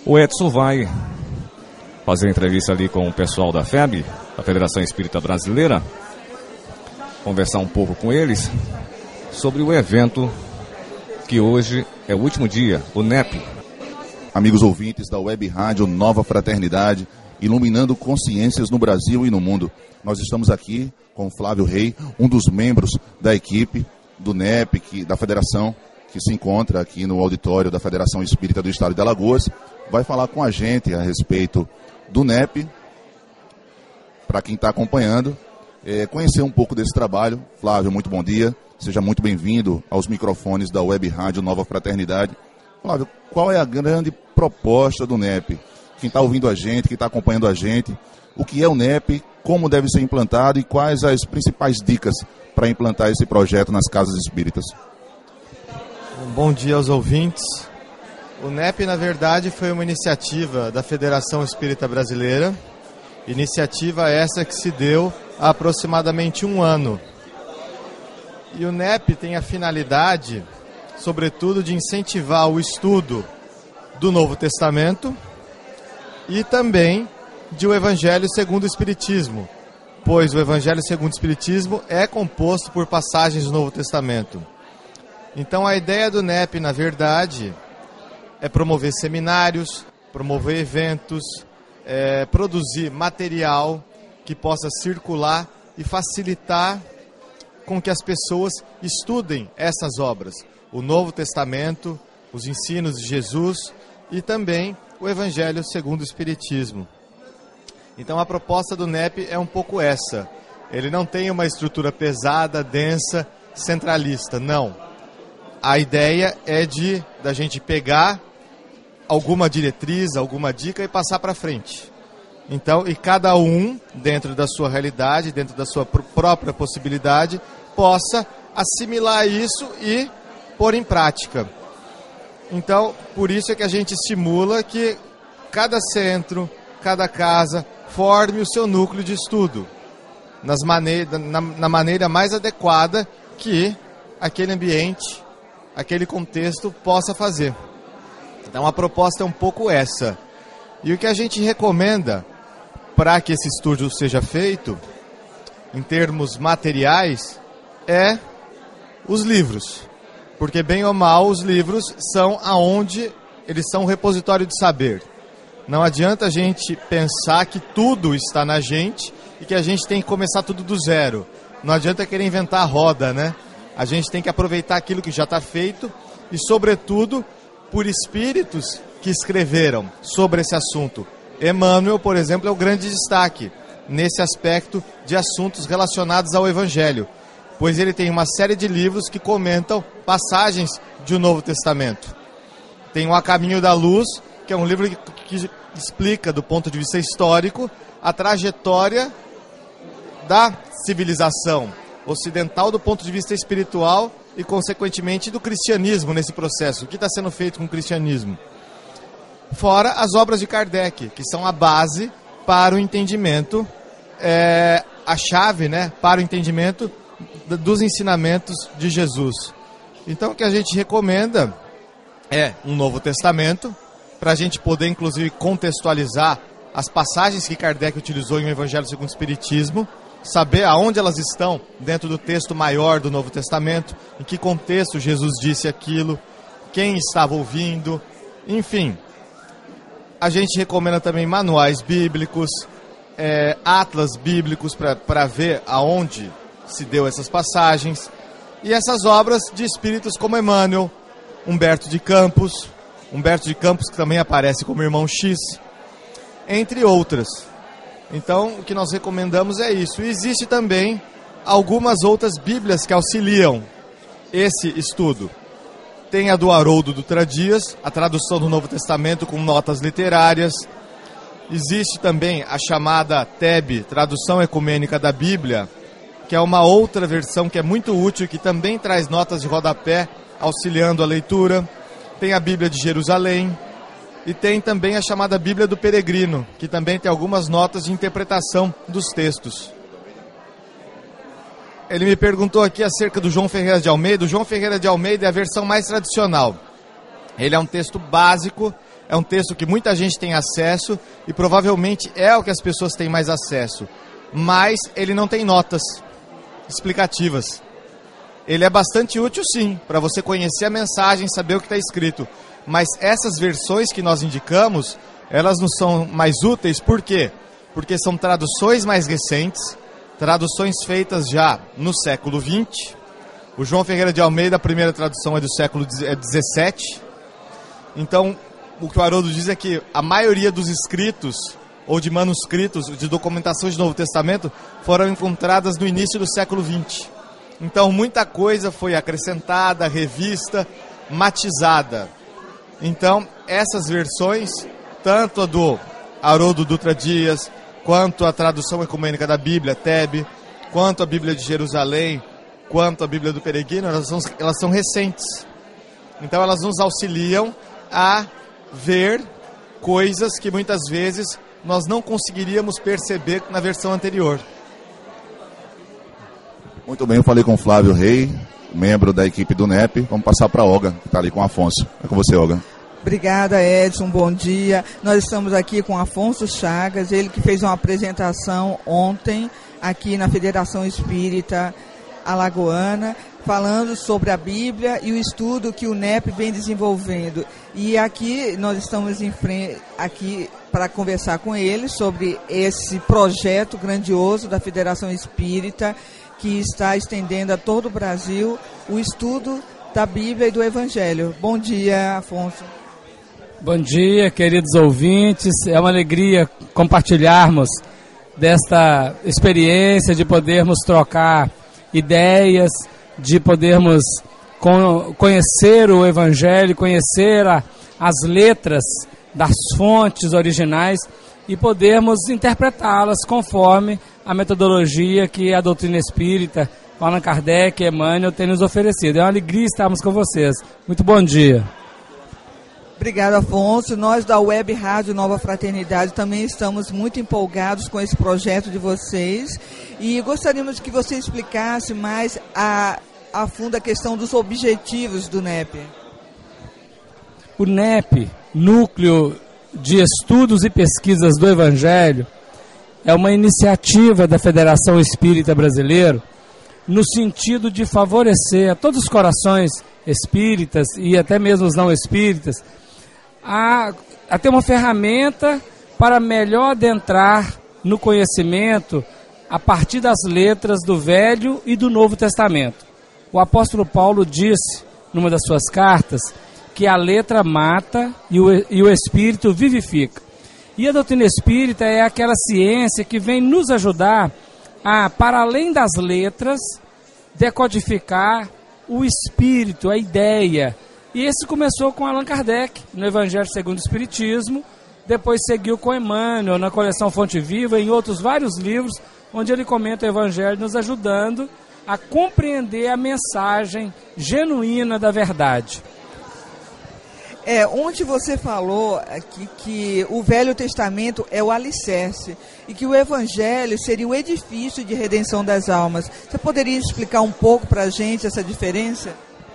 O Edson vai fazer entrevista ali com o pessoal da FEB, da Federação Espírita Brasileira, conversar um pouco com eles sobre o evento que hoje é o último dia, o NEP. Amigos ouvintes da Web Rádio Nova Fraternidade, iluminando consciências no Brasil e no mundo. Nós estamos aqui com o Flávio Rei, um dos membros da equipe do NEP, da Federação, que se encontra aqui no auditório da Federação Espírita do Estado de Alagoas. Vai falar com a gente a respeito do NEP, para quem está acompanhando, conhecer um pouco desse trabalho. Flávio, muito bom dia. Seja muito bem-vindo aos microfones da Web Rádio Nova Fraternidade. Flávio, qual é a grande proposta do NEP? Quem está ouvindo a gente, quem está acompanhando a gente, o que é o NEP, como deve ser implantado e quais as principais dicas para implantar esse projeto nas casas espíritas? Bom dia aos ouvintes. O NEP, na verdade, foi uma iniciativa da Federação Espírita Brasileira, iniciativa essa que se deu há aproximadamente um ano. E o NEP tem a finalidade, sobretudo, de incentivar o estudo do Novo Testamento e também de o Evangelho segundo o Espiritismo, pois o Evangelho segundo o Espiritismo é composto por passagens do Novo Testamento. Então a ideia do NEP, na verdade, é promover seminários, promover eventos, produzir material que possa circular e facilitar com que as pessoas estudem essas obras, o Novo Testamento, os ensinos de Jesus e também o Evangelho segundo o Espiritismo. Então a proposta do NEP é um pouco essa. Ele não tem uma estrutura pesada, densa, centralista, não. A ideia é da gente pegar alguma diretriz, alguma dica e passar para frente. Então, e cada um, dentro da sua realidade, dentro da sua própria possibilidade, possa assimilar isso e pôr em prática. Então, por isso é que a gente estimula que cada centro, cada casa, forme o seu núcleo de estudo, na maneira mais adequada que aquele ambiente, aquele contexto possa fazer. Então, a proposta é um pouco essa. E o que a gente recomenda para que esse estudo seja feito, em termos materiais, é os livros. Porque, bem ou mal, os livros são aonde eles são um repositório de saber. Não adianta a gente pensar que tudo está na gente e que a gente tem que começar tudo do zero. Não adianta querer inventar a roda, né? A gente tem que aproveitar aquilo que já está feito e, sobretudo, por espíritos que escreveram sobre esse assunto. Emmanuel, por exemplo, é o grande destaque nesse aspecto de assuntos relacionados ao Evangelho, pois ele tem uma série de livros que comentam passagens de o Novo Testamento. Tem o A Caminho da Luz, que é um livro que explica, do ponto de vista histórico, a trajetória da civilização ocidental do ponto de vista espiritual e, consequentemente, do cristianismo nesse processo. O que está sendo feito com o cristianismo? Fora as obras de Kardec, que são a base para o entendimento, a chave, né, para o entendimento dos ensinamentos de Jesus. Então, o que a gente recomenda é um Novo Testamento, para a gente poder, inclusive, contextualizar as passagens que Kardec utilizou em O Evangelho segundo o Espiritismo, saber aonde elas estão dentro do texto maior do Novo Testamento, em que contexto Jesus disse aquilo, quem estava ouvindo, enfim. A gente recomenda também manuais bíblicos, atlas bíblicos para ver aonde se deu essas passagens, e essas obras de espíritos como Emmanuel, Humberto de Campos, que também aparece como Irmão X, entre outras. Então, o que nós recomendamos é isso. E existe também algumas outras bíblias que auxiliam esse estudo. Tem a do Haroldo Dutra Dias, a tradução do Novo Testamento com notas literárias. Existe também a chamada TEB, Tradução Ecumênica da Bíblia, que é uma outra versão que é muito útil, que também traz notas de rodapé, auxiliando a leitura. Tem a Bíblia de Jerusalém. E tem também a chamada Bíblia do Peregrino, que também tem algumas notas de interpretação dos textos. Ele me perguntou aqui acerca do João Ferreira de Almeida. O João Ferreira de Almeida é a versão mais tradicional. Ele é um texto básico, é um texto que muita gente tem acesso e provavelmente é o que as pessoas têm mais acesso, mas ele não tem notas explicativas. Ele é bastante útil, sim, para você conhecer a mensagem, saber o que está escrito, mas essas versões que nós indicamos, elas não são mais úteis, por quê? Porque são traduções mais recentes, traduções feitas já no século XX. O João Ferreira de Almeida, a primeira tradução é do século XVII. Então, o que o Haroldo diz é que a maioria dos escritos, ou de manuscritos, de documentações do Novo Testamento, foram encontradas no início do século XX. Então, muita coisa foi acrescentada, revista, matizada. Então, essas versões, tanto a do Haroldo Dutra Dias, quanto a tradução ecumênica da Bíblia, TEB, quanto a Bíblia de Jerusalém, quanto a Bíblia do Peregrino, elas são recentes. Então elas nos auxiliam a ver coisas que muitas vezes nós não conseguiríamos perceber na versão anterior. Muito bem, eu falei com o Flávio Rei, membro da equipe do NEP. Vamos passar para a Olga, que está ali com o Afonso. É com você, Olga. Obrigada, Edson, bom dia. Nós estamos aqui com Afonso Chagas, ele que fez uma apresentação ontem aqui na Federação Espírita Alagoana, falando sobre a Bíblia e o estudo que o NEP vem desenvolvendo. E aqui nós estamos em frente, aqui para conversar com ele sobre esse projeto grandioso da Federação Espírita, que está estendendo a todo o Brasil o estudo da Bíblia e do Evangelho. Bom dia, Afonso. Bom dia, queridos ouvintes. É uma alegria compartilharmos desta experiência de podermos trocar ideias, de podermos conhecer o Evangelho, conhecer as letras das fontes originais e podermos interpretá-las conforme a metodologia que a doutrina espírita, Allan Kardec e Emmanuel têm nos oferecido. É uma alegria estarmos com vocês. Muito bom dia. Obrigada, Afonso. Nós da Web Rádio Nova Fraternidade também estamos muito empolgados com esse projeto de vocês e gostaríamos que você explicasse mais a fundo a questão dos objetivos do NEP. O NEP, Núcleo de Estudos e Pesquisas do Evangelho, é uma iniciativa da Federação Espírita Brasileira no sentido de favorecer a todos os corações espíritas e até mesmo os não espíritas a ter uma ferramenta para melhor adentrar no conhecimento a partir das letras do Velho e do Novo Testamento. O apóstolo Paulo disse, numa das suas cartas, que a letra mata e o espírito vivifica. E a doutrina espírita é aquela ciência que vem nos ajudar a, para além das letras, decodificar o espírito, a ideia. E esse começou com Allan Kardec, no Evangelho segundo o Espiritismo, depois seguiu com Emmanuel, na coleção Fonte Viva, e em outros vários livros, onde ele comenta o Evangelho, nos ajudando a compreender a mensagem genuína da verdade. Onde você falou que o Velho Testamento é o alicerce e que o Evangelho seria o edifício de redenção das almas. Você poderia explicar um pouco para a gente essa diferença?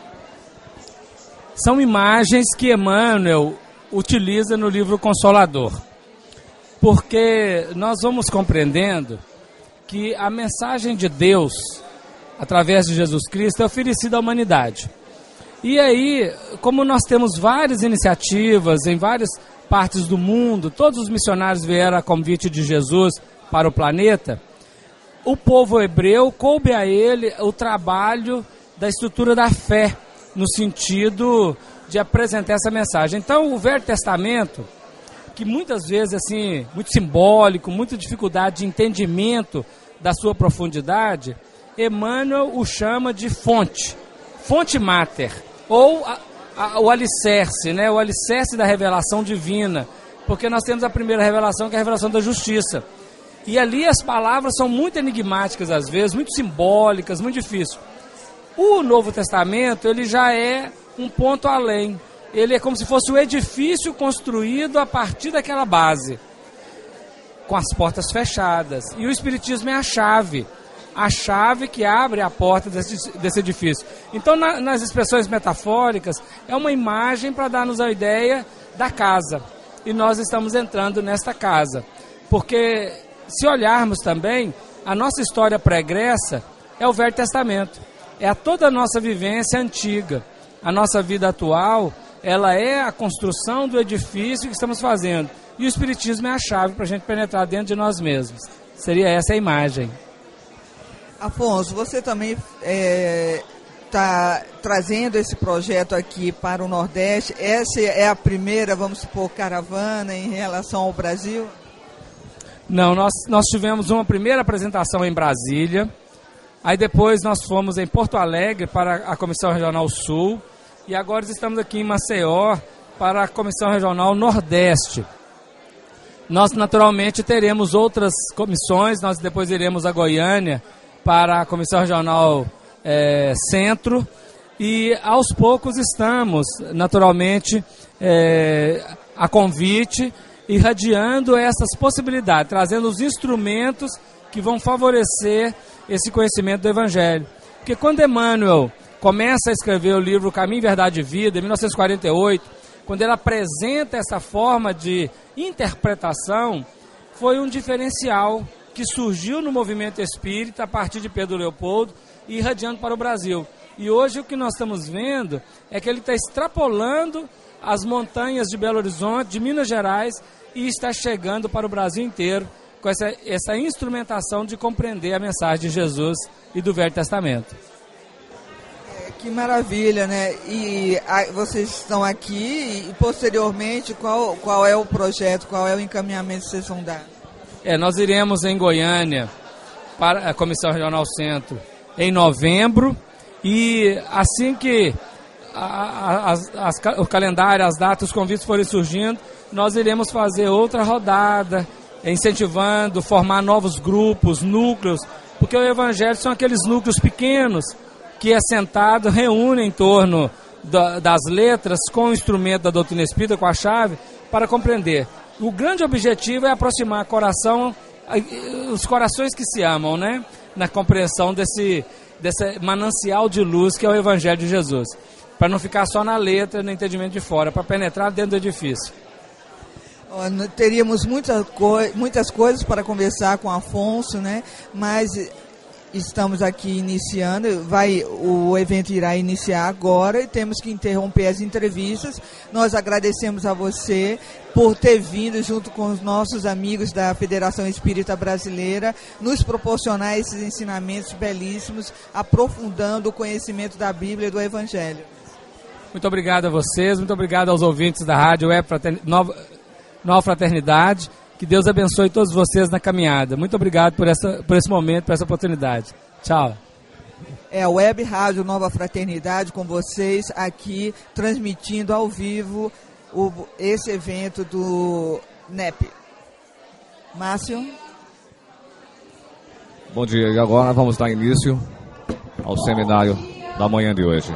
São imagens que Emmanuel utiliza no livro Consolador, porque nós vamos compreendendo que a mensagem de Deus, através de Jesus Cristo, é oferecida à humanidade. E aí, como nós temos várias iniciativas em várias partes do mundo, todos os missionários vieram a convite de Jesus para o planeta, o povo hebreu coube a ele o trabalho da estrutura da fé, no sentido de apresentar essa mensagem. Então, o Velho Testamento, que muitas vezes, assim, muito simbólico, muita dificuldade de entendimento da sua profundidade, Emmanuel o chama de fonte mater, ou o alicerce, né? O alicerce da revelação divina, porque nós temos a primeira revelação, que é a revelação da justiça. E ali as palavras são muito enigmáticas às vezes, muito simbólicas, muito difíceis. O Novo Testamento, ele já é um ponto além. Ele é como se fosse um edifício construído a partir daquela base, com as portas fechadas. E o Espiritismo é a chave que abre a porta desse edifício. Então, nas expressões metafóricas, é uma imagem para dar-nos a ideia da casa. E nós estamos entrando nesta casa. Porque, se olharmos também, a nossa história pregressa é o Velho Testamento. É toda a nossa vivência antiga. A nossa vida atual, ela é a construção do edifício que estamos fazendo. E o Espiritismo é a chave para a gente penetrar dentro de nós mesmos. Seria essa a imagem. Afonso, você também está trazendo esse projeto aqui para o Nordeste. Essa é a primeira, vamos supor, caravana em relação ao Brasil? Não, nós tivemos uma primeira apresentação em Brasília. Aí depois nós fomos em Porto Alegre para a Comissão Regional Sul. E agora estamos aqui em Maceió para a Comissão Regional Nordeste. Nós naturalmente teremos outras comissões, nós depois iremos a Goiânia para a Comissão Regional Centro. E aos poucos estamos naturalmente a convite, irradiando essas possibilidades, trazendo os instrumentos que vão favorecer esse conhecimento do Evangelho. Porque quando Emmanuel começa a escrever o livro Caminho, Verdade e Vida, em 1948, quando ele apresenta essa forma de interpretação, foi um diferencial que surgiu no movimento espírita a partir de Pedro Leopoldo e irradiando para o Brasil. E hoje o que nós estamos vendo é que ele está extrapolando as montanhas de Belo Horizonte, de Minas Gerais, e está chegando para o Brasil inteiro com essa instrumentação de compreender a mensagem de Jesus e do Velho Testamento. Que maravilha, né? E vocês estão aqui e posteriormente qual é o projeto, qual é o encaminhamento que vocês vão dar? Nós iremos em Goiânia para a Comissão Regional Centro em novembro e assim que o calendário, as datas, os convites forem surgindo, nós iremos fazer outra rodada, incentivando, formar novos grupos, núcleos, porque o Evangelho são aqueles núcleos pequenos que assentado reúnem em torno das letras com o instrumento da doutrina espírita, com a chave, para compreender. O grande objetivo é aproximar os corações que se amam, né? Na compreensão desse manancial de luz que é o Evangelho de Jesus. Para não ficar só na letra, no entendimento de fora, para penetrar dentro do edifício. Teríamos muitas coisas para conversar com Afonso, né? Mas estamos aqui iniciando, o evento irá iniciar agora e temos que interromper as entrevistas. Nós agradecemos a você por ter vindo junto com os nossos amigos da Federação Espírita Brasileira, nos proporcionar esses ensinamentos belíssimos, aprofundando o conhecimento da Bíblia e do Evangelho. Muito obrigado a vocês, muito obrigado aos ouvintes da Rádio Web Nova Fraternidade. Que Deus abençoe todos vocês na caminhada. Muito obrigado por esse momento, por essa oportunidade. Tchau. É a Web Rádio Nova Fraternidade com vocês aqui, transmitindo ao vivo esse evento do NEP. Márcio? Bom dia. E agora vamos dar início ao seminário da manhã de hoje.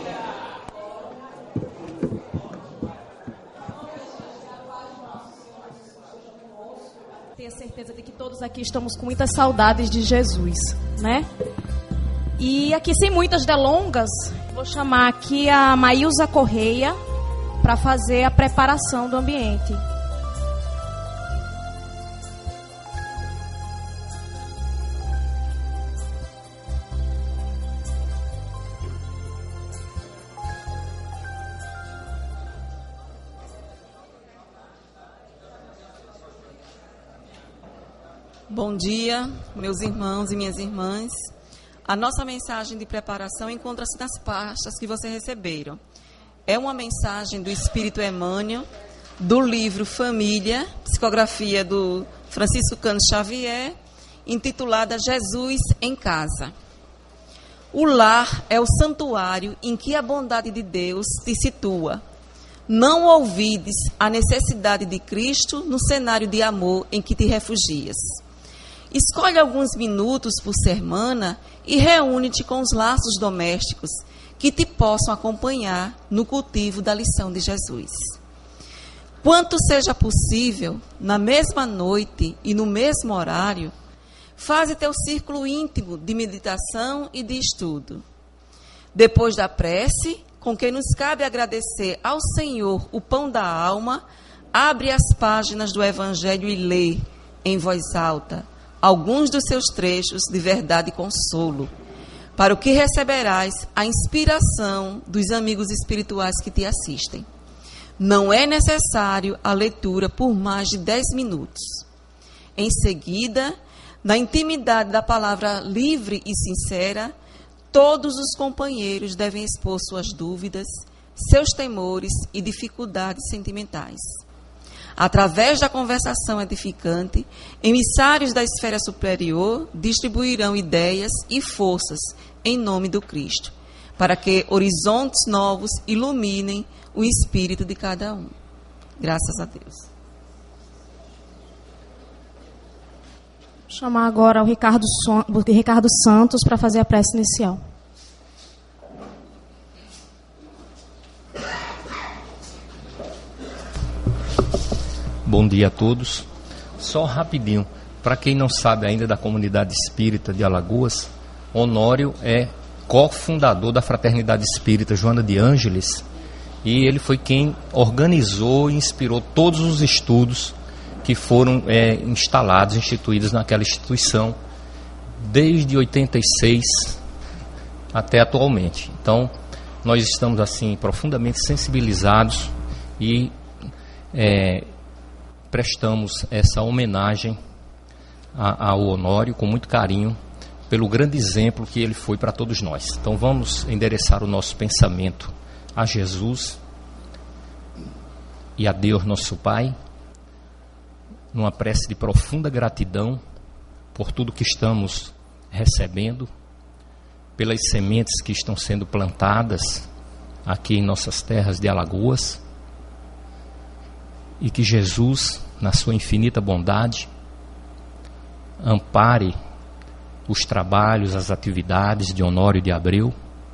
Tenho certeza de que todos aqui estamos com muitas saudades de Jesus, né? E aqui, sem muitas delongas, vou chamar aqui a Maílza Correia para fazer a preparação do ambiente. Bom dia, meus irmãos e minhas irmãs. A nossa mensagem de preparação encontra-se nas pastas que vocês receberam. É uma mensagem do Espírito Emmanuel, do livro Família, psicografia do Francisco Cândido Xavier, intitulada Jesus em Casa. O lar é o santuário em que a bondade de Deus te situa. Não ouvides a necessidade de Cristo no cenário de amor em que te refugias. Escolhe alguns minutos por semana e reúne-te com os laços domésticos que te possam acompanhar no cultivo da lição de Jesus. Quanto seja possível, na mesma noite e no mesmo horário, faze teu círculo íntimo de meditação e de estudo. Depois da prece, com que nos cabe agradecer ao Senhor o pão da alma, abre as páginas do Evangelho e lê, em voz alta, alguns dos seus trechos de verdade e consolo, para o que receberás a inspiração dos amigos espirituais que te assistem. Não é necessário a leitura por mais de 10 minutos. Em seguida, na intimidade da palavra livre e sincera, todos os companheiros devem expor suas dúvidas, seus temores e dificuldades sentimentais. Através da conversação edificante, emissários da esfera superior distribuirão ideias e forças em nome do Cristo, para que horizontes novos iluminem o espírito de cada um. Graças a Deus. Vou chamar agora o Ricardo Santos para fazer a prece inicial. Bom dia a todos. Só rapidinho, para quem não sabe ainda da comunidade espírita de Alagoas, Honório é cofundador da Fraternidade Espírita Joana de Ângeles, e ele foi quem organizou e inspirou todos os estudos que foram instituídos naquela instituição desde 86 até atualmente. Então, nós estamos assim profundamente sensibilizados e prestamos essa homenagem ao Honório com muito carinho, pelo grande exemplo que ele foi para todos nós. Então vamos endereçar o nosso pensamento a Jesus e a Deus nosso Pai, numa prece de profunda gratidão por tudo que estamos recebendo, pelas sementes que estão sendo plantadas aqui em nossas terras de Alagoas, e que Jesus, na sua infinita bondade, ampare os trabalhos, as atividades de Honório de Abreu,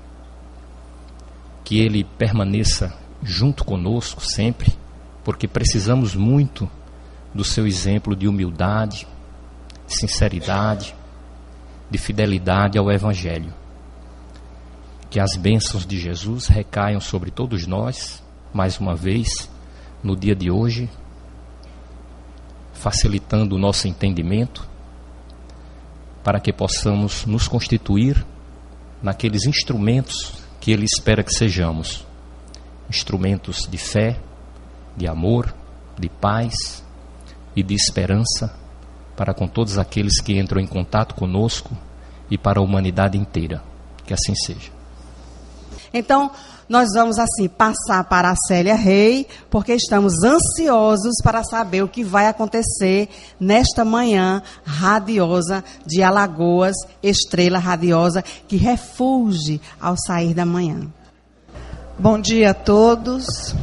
que ele permaneça junto conosco sempre, porque precisamos muito do seu exemplo de humildade, sinceridade, de fidelidade ao Evangelho. Que as bênçãos de Jesus recaiam sobre todos nós, mais uma vez, no dia de hoje, facilitando o nosso entendimento, para que possamos nos constituir naqueles instrumentos que Ele espera que sejamos. Instrumentos de fé, de amor, de paz e de esperança para com todos aqueles que entram em contato conosco e para a humanidade inteira. Que assim seja. Então, nós vamos assim passar para a Célia Rei, porque estamos ansiosos para saber o que vai acontecer nesta manhã radiosa de Alagoas, estrela radiosa que refulge ao sair da manhã. Bom dia a todos.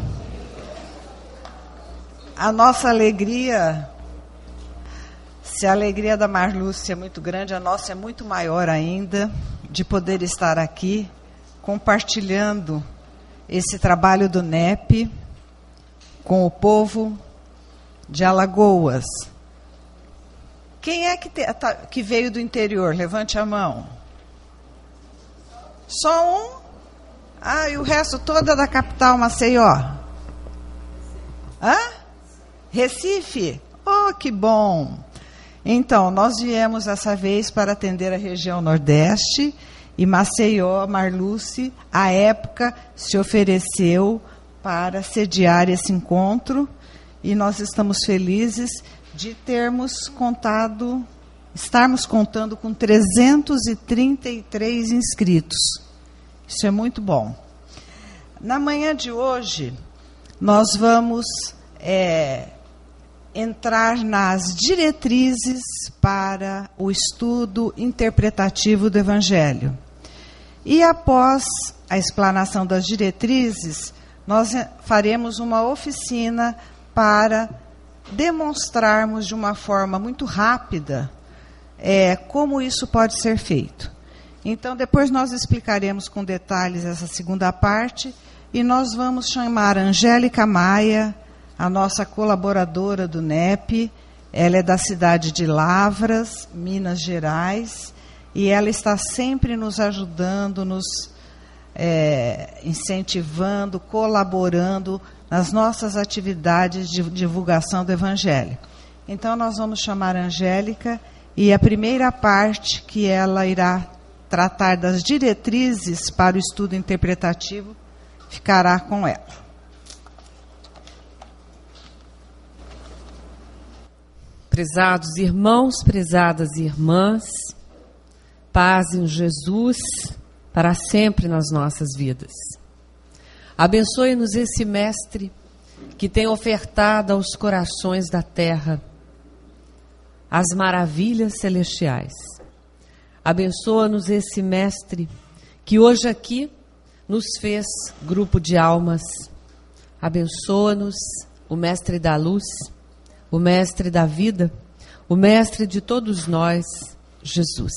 A nossa alegria, se a alegria da Marlúcia é muito grande, a nossa é muito maior ainda, de poder estar aqui compartilhando esse trabalho do NEP com o povo de Alagoas. Quem é que veio do interior? Levante a mão. Só um? Ah, e o resto toda da capital, Maceió? Hã? Recife? Oh, que bom! Então, nós viemos dessa vez para atender a região Nordeste, e Maceió, Marluce, à época, se ofereceu para sediar esse encontro, e nós estamos felizes de estarmos contando com 333 inscritos. Isso é muito bom. Na manhã de hoje, nós vamos entrar nas diretrizes para o estudo interpretativo do Evangelho. E após a explanação das diretrizes, nós faremos uma oficina para demonstrarmos de uma forma muito rápida como isso pode ser feito. Então, depois nós explicaremos com detalhes essa segunda parte, e nós vamos chamar a Angélica Maia, a nossa colaboradora do NEP. Ela é da cidade de Lavras, Minas Gerais, e ela está sempre nos ajudando, nos incentivando, colaborando nas nossas atividades de divulgação do Evangelho. Então, nós vamos chamar a Angélica e a primeira parte que ela irá tratar das diretrizes para o estudo interpretativo ficará com ela. Prezados irmãos, prezadas irmãs, paz em Jesus para sempre nas nossas vidas. Abençoe-nos esse mestre que tem ofertado aos corações da terra as maravilhas celestiais. Abençoa-nos esse mestre que hoje aqui nos fez grupo de almas. Abençoa-nos o mestre da luz, o mestre da vida, o mestre de todos nós, Jesus.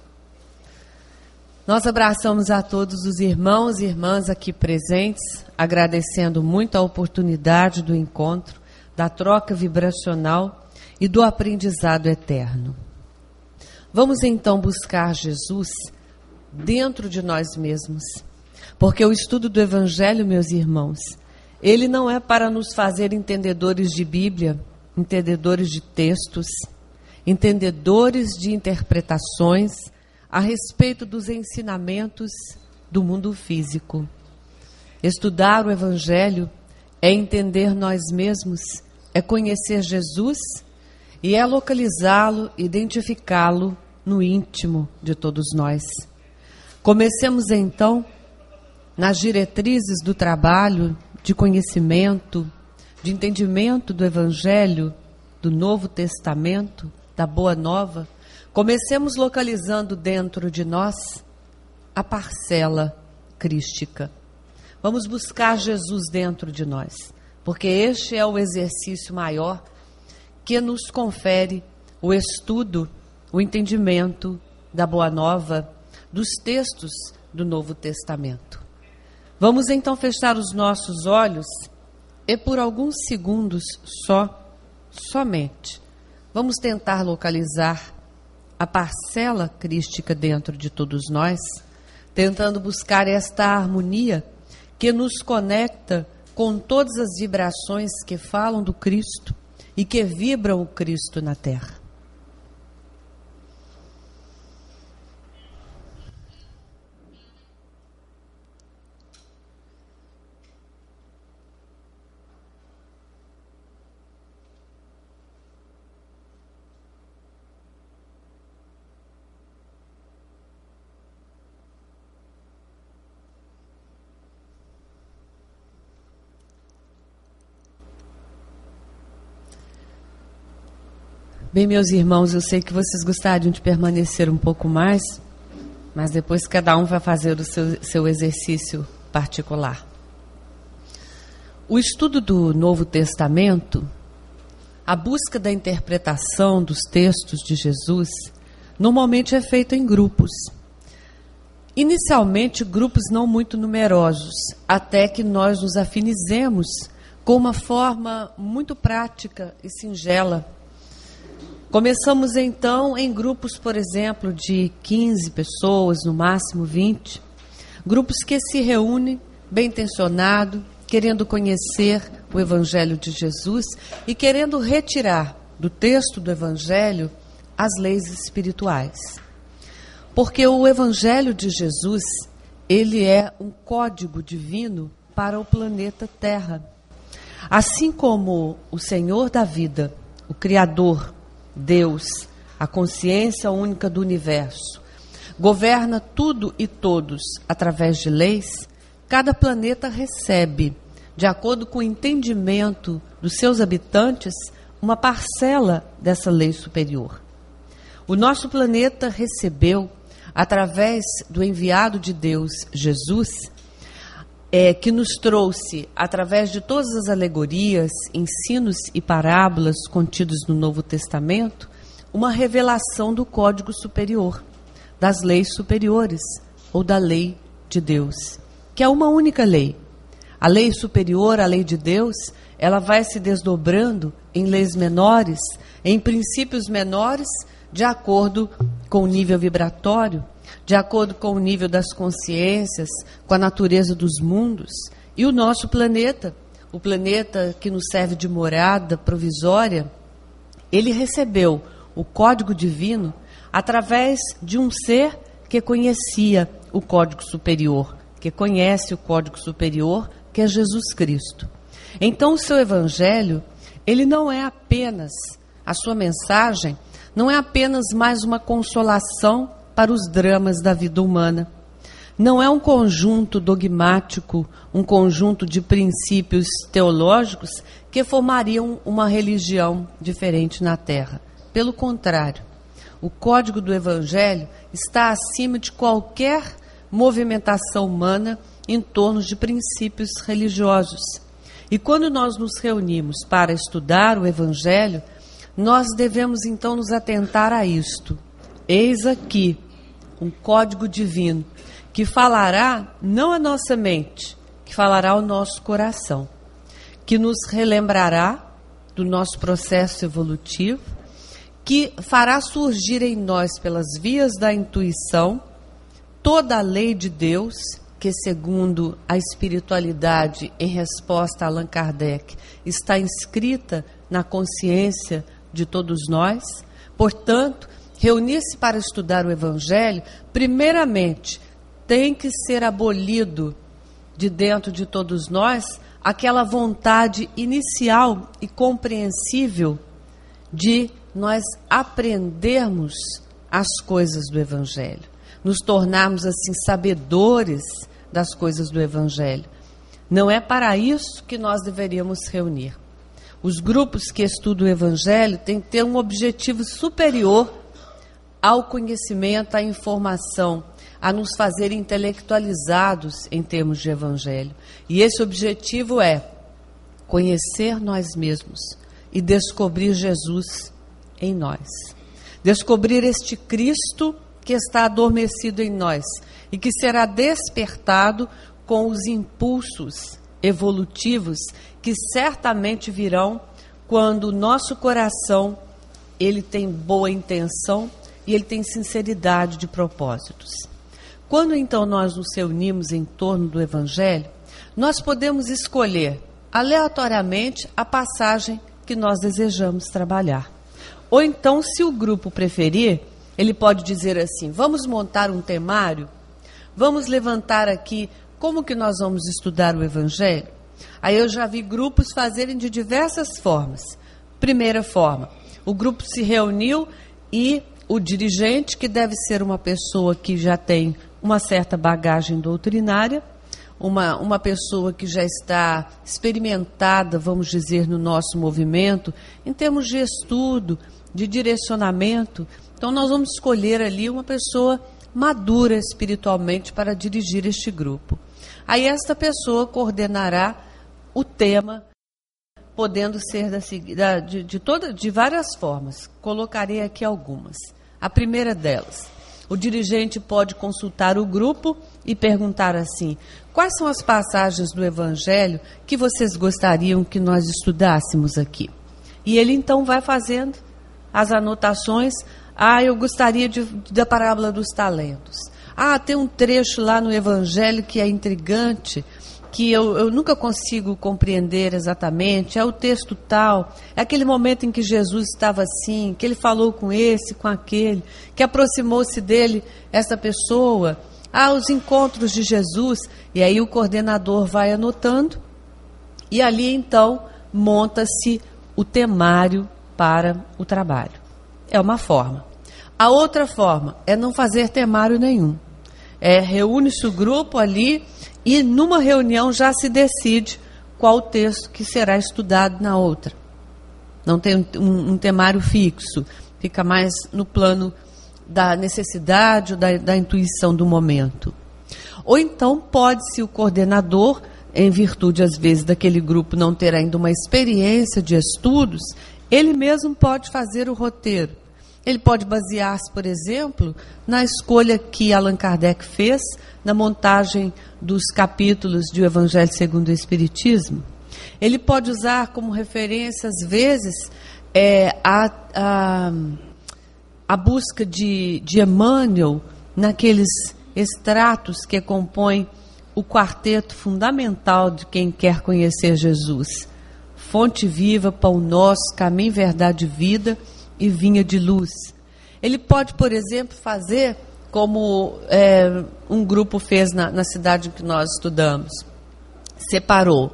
Nós abraçamos a todos os irmãos e irmãs aqui presentes, agradecendo muito a oportunidade do encontro, da troca vibracional e do aprendizado eterno. Vamos então buscar Jesus dentro de nós mesmos, porque o estudo do Evangelho, meus irmãos, ele não é para nos fazer entendedores de Bíblia, entendedores de textos, entendedores de interpretações a respeito dos ensinamentos do mundo físico. Estudar o Evangelho é entender nós mesmos, é conhecer Jesus e é localizá-lo, identificá-lo no íntimo de todos nós. Comecemos então nas diretrizes do trabalho de conhecimento, de entendimento do Evangelho, do Novo Testamento, da Boa Nova. Comecemos localizando dentro de nós a parcela crística. Vamos buscar Jesus dentro de nós, porque este é o exercício maior que nos confere o estudo, o entendimento da Boa Nova, dos textos do Novo Testamento. Vamos então fechar os nossos olhos e por alguns segundos somente, vamos tentar localizar a parcela crística dentro de todos nós, tentando buscar esta harmonia que nos conecta com todas as vibrações que falam do Cristo e que vibram o Cristo na Terra. Bem, meus irmãos, eu sei que vocês gostariam de permanecer um pouco mais, mas depois cada um vai fazer o seu exercício particular. O estudo do Novo Testamento, a busca da interpretação dos textos de Jesus, normalmente é feito em grupos. Inicialmente, grupos não muito numerosos, até que nós nos afinizemos com uma forma muito prática e singela. Começamos então em grupos, por exemplo, de 15 pessoas, no máximo 20. Grupos que se reúnem, bem intencionados, querendo conhecer o Evangelho de Jesus e querendo retirar do texto do Evangelho as leis espirituais. Porque o Evangelho de Jesus, ele é um código divino para o planeta Terra. Assim como o Senhor da vida, o Criador, Deus, a consciência única do universo, governa tudo e todos através de leis, cada planeta recebe, de acordo com o entendimento dos seus habitantes, uma parcela dessa lei superior. O nosso planeta recebeu, através do enviado de Deus, Jesus, que nos trouxe, através de todas as alegorias, ensinos e parábolas contidos no Novo Testamento, uma revelação do código superior, das leis superiores, ou da lei de Deus, que é uma única lei. A lei superior, a lei de Deus, ela vai se desdobrando em leis menores, em princípios menores, de acordo com o nível vibratório, de acordo com o nível das consciências, com a natureza dos mundos. E o nosso planeta, o planeta que nos serve de morada provisória, ele recebeu o código divino através de um ser que conhecia o código superior, que conhece o código superior, que é Jesus Cristo. Então, o seu evangelho, ele não é apenas, a sua mensagem, não é apenas mais uma consolação para os dramas da vida humana. Não é um conjunto dogmático, um conjunto de princípios teológicos que formariam uma religião diferente na Terra. Pelo contrário, o código do Evangelho está acima de qualquer movimentação humana em torno de princípios religiosos. E quando nós nos reunimos para estudar o Evangelho, nós devemos então nos atentar a isto. Eis aqui um código divino que falará não a nossa mente, que falará ao nosso coração, que nos relembrará do nosso processo evolutivo, que fará surgir em nós, pelas vias da intuição, toda a lei de Deus, que segundo a espiritualidade, em resposta a Allan Kardec, está inscrita na consciência de todos nós. Portanto, reunir-se para estudar o Evangelho, primeiramente, tem que ser abolido de dentro de todos nós aquela vontade inicial e compreensível de nós aprendermos as coisas do Evangelho, nos tornarmos assim sabedores das coisas do Evangelho. Não é para isso que nós deveríamos reunir. Os grupos que estudam o Evangelho têm que ter um objetivo superior ao conhecimento, à informação, a nos fazer intelectualizados em termos de Evangelho. E esse objetivo é conhecer nós mesmos e descobrir Jesus em nós. Descobrir este Cristo que está adormecido em nós e que será despertado com os impulsos evolutivos que certamente virão quando o nosso coração ele tem boa intenção e ele tem sinceridade de propósitos. Quando então nós nos reunimos em torno do Evangelho, nós podemos escolher aleatoriamente a passagem que nós desejamos trabalhar. Ou então, se o grupo preferir, ele pode dizer assim: vamos montar um temário, vamos levantar aqui como que nós vamos estudar o Evangelho. Aí eu já vi grupos fazerem de diversas formas. Primeira forma, o grupo se reuniu e o dirigente, que deve ser uma pessoa que já tem uma certa bagagem doutrinária, uma pessoa que já está experimentada, vamos dizer, no nosso movimento, em termos de estudo, de direcionamento. Então nós vamos escolher ali uma pessoa madura espiritualmente para dirigir este grupo. Aí esta pessoa coordenará o tema, podendo ser de várias formas. Colocarei aqui algumas. A primeira delas, o dirigente pode consultar o grupo e perguntar assim: quais são as passagens do Evangelho que vocês gostariam que nós estudássemos aqui? E ele então vai fazendo as anotações. Eu gostaria da parábola dos talentos. Tem um trecho lá no Evangelho que é intrigante, que eu nunca consigo compreender exatamente. É o texto tal, é aquele momento em que Jesus estava assim, que ele falou com esse, com aquele, que aproximou-se dele essa pessoa. Os encontros de Jesus. E aí o coordenador vai anotando, e ali então monta-se o temário para o trabalho. É uma forma. A outra forma é não fazer temário nenhum. Reúne-se o grupo ali e numa reunião já se decide qual o texto que será estudado na outra. Não tem um temário fixo, fica mais no plano da necessidade ou da intuição do momento. Ou então pode-se o coordenador, em virtude às vezes daquele grupo não ter ainda uma experiência de estudos, ele mesmo pode fazer o roteiro. Ele pode basear-se, por exemplo, na escolha que Allan Kardec fez na montagem dos capítulos do Evangelho segundo o Espiritismo. Ele pode usar como referência, às vezes, a busca de Emmanuel naqueles extratos que compõem o quarteto fundamental de quem quer conhecer Jesus. Fonte viva, pão nosso, caminho, verdade e vida e vinha de luz. Ele pode, por exemplo, fazer como um grupo fez na cidade em que nós estudamos. Separou.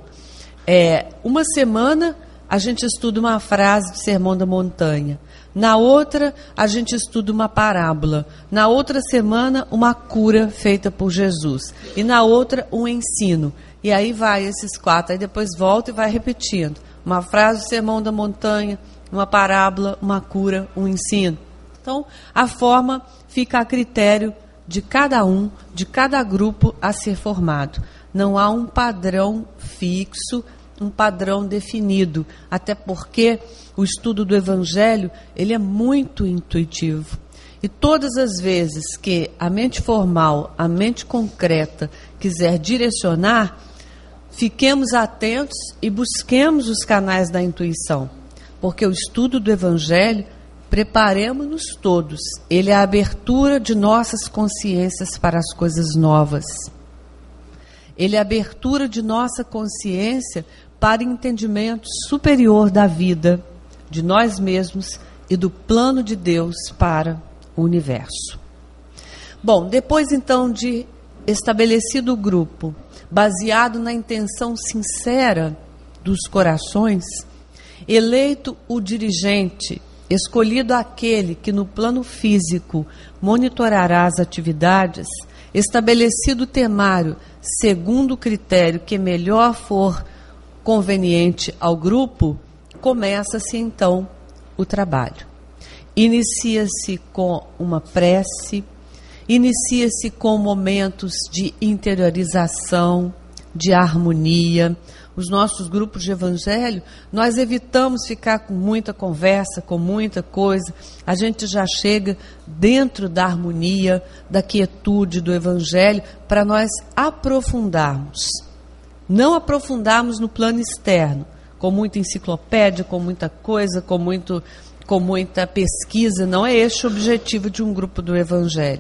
Uma semana a gente estuda uma frase do Sermão da Montanha. Na outra, a gente estuda uma parábola. Na outra semana, uma cura feita por Jesus. E na outra, um ensino. E aí vai esses 4. Aí depois volta e vai repetindo. Uma frase do Sermão da Montanha, uma parábola, uma cura, um ensino. Então, a forma fica a critério de cada um, de cada grupo a ser formado. Não há um padrão fixo, um padrão definido, até porque o estudo do Evangelho ele é muito intuitivo. E todas as vezes que a mente formal, a mente concreta quiser direcionar, fiquemos atentos e busquemos os canais da intuição, porque o estudo do Evangelho, preparemos-nos todos, ele é a abertura de nossas consciências para as coisas novas. Ele é a abertura de nossa consciência para entendimento superior da vida, de nós mesmos e do plano de Deus para o universo. Bom, depois então de estabelecido o grupo, baseado na intenção sincera dos corações, eleito o dirigente, escolhido aquele que no plano físico monitorará as atividades, estabelecido o temário segundo o critério que melhor for conveniente ao grupo, começa-se então o trabalho. Inicia-se com uma prece, inicia-se com momentos de interiorização, de harmonia. Os nossos grupos de evangelho, nós evitamos ficar com muita conversa, com muita coisa. A gente já chega dentro da harmonia, da quietude do evangelho, para nós aprofundarmos. Não aprofundarmos no plano externo, com muita enciclopédia, com muita coisa, com muita pesquisa. Não é este o objetivo de um grupo do evangelho.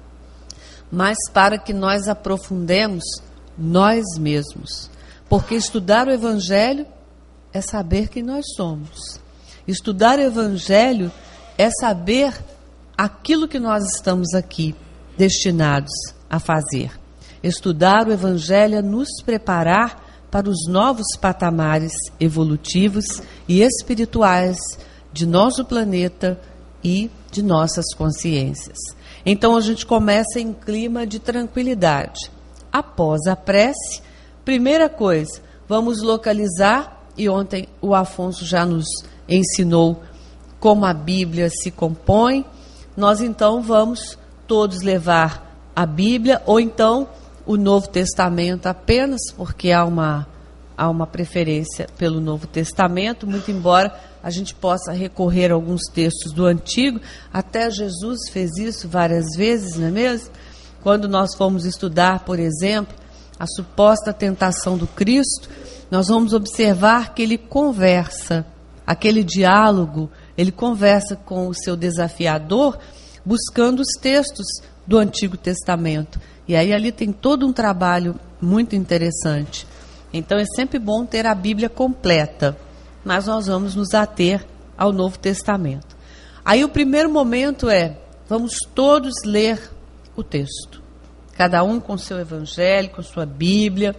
Mas para que nós aprofundemos nós mesmos. Porque estudar o Evangelho é saber quem nós somos. Estudar o Evangelho é saber aquilo que nós estamos aqui destinados a fazer. Estudar o Evangelho é nos preparar para os novos patamares evolutivos e espirituais de nosso planeta e de nossas consciências. Então a gente começa em clima de tranquilidade. Após a prece, primeira coisa, vamos localizar, e ontem o Afonso já nos ensinou como a Bíblia se compõe. Nós então vamos todos levar a Bíblia, ou então o Novo Testamento apenas, porque há uma preferência pelo Novo Testamento, muito embora a gente possa recorrer a alguns textos do Antigo. Até Jesus fez isso várias vezes, não é mesmo? Quando nós fomos estudar, por exemplo, a suposta tentação do Cristo, nós vamos observar que ele conversa, aquele diálogo, ele conversa com o seu desafiador, buscando os textos do Antigo Testamento. E aí ali tem todo um trabalho muito interessante. Então é sempre bom ter a Bíblia completa, mas nós vamos nos ater ao Novo Testamento. Aí o primeiro momento vamos todos ler o texto. Cada um com seu evangelho, com sua Bíblia,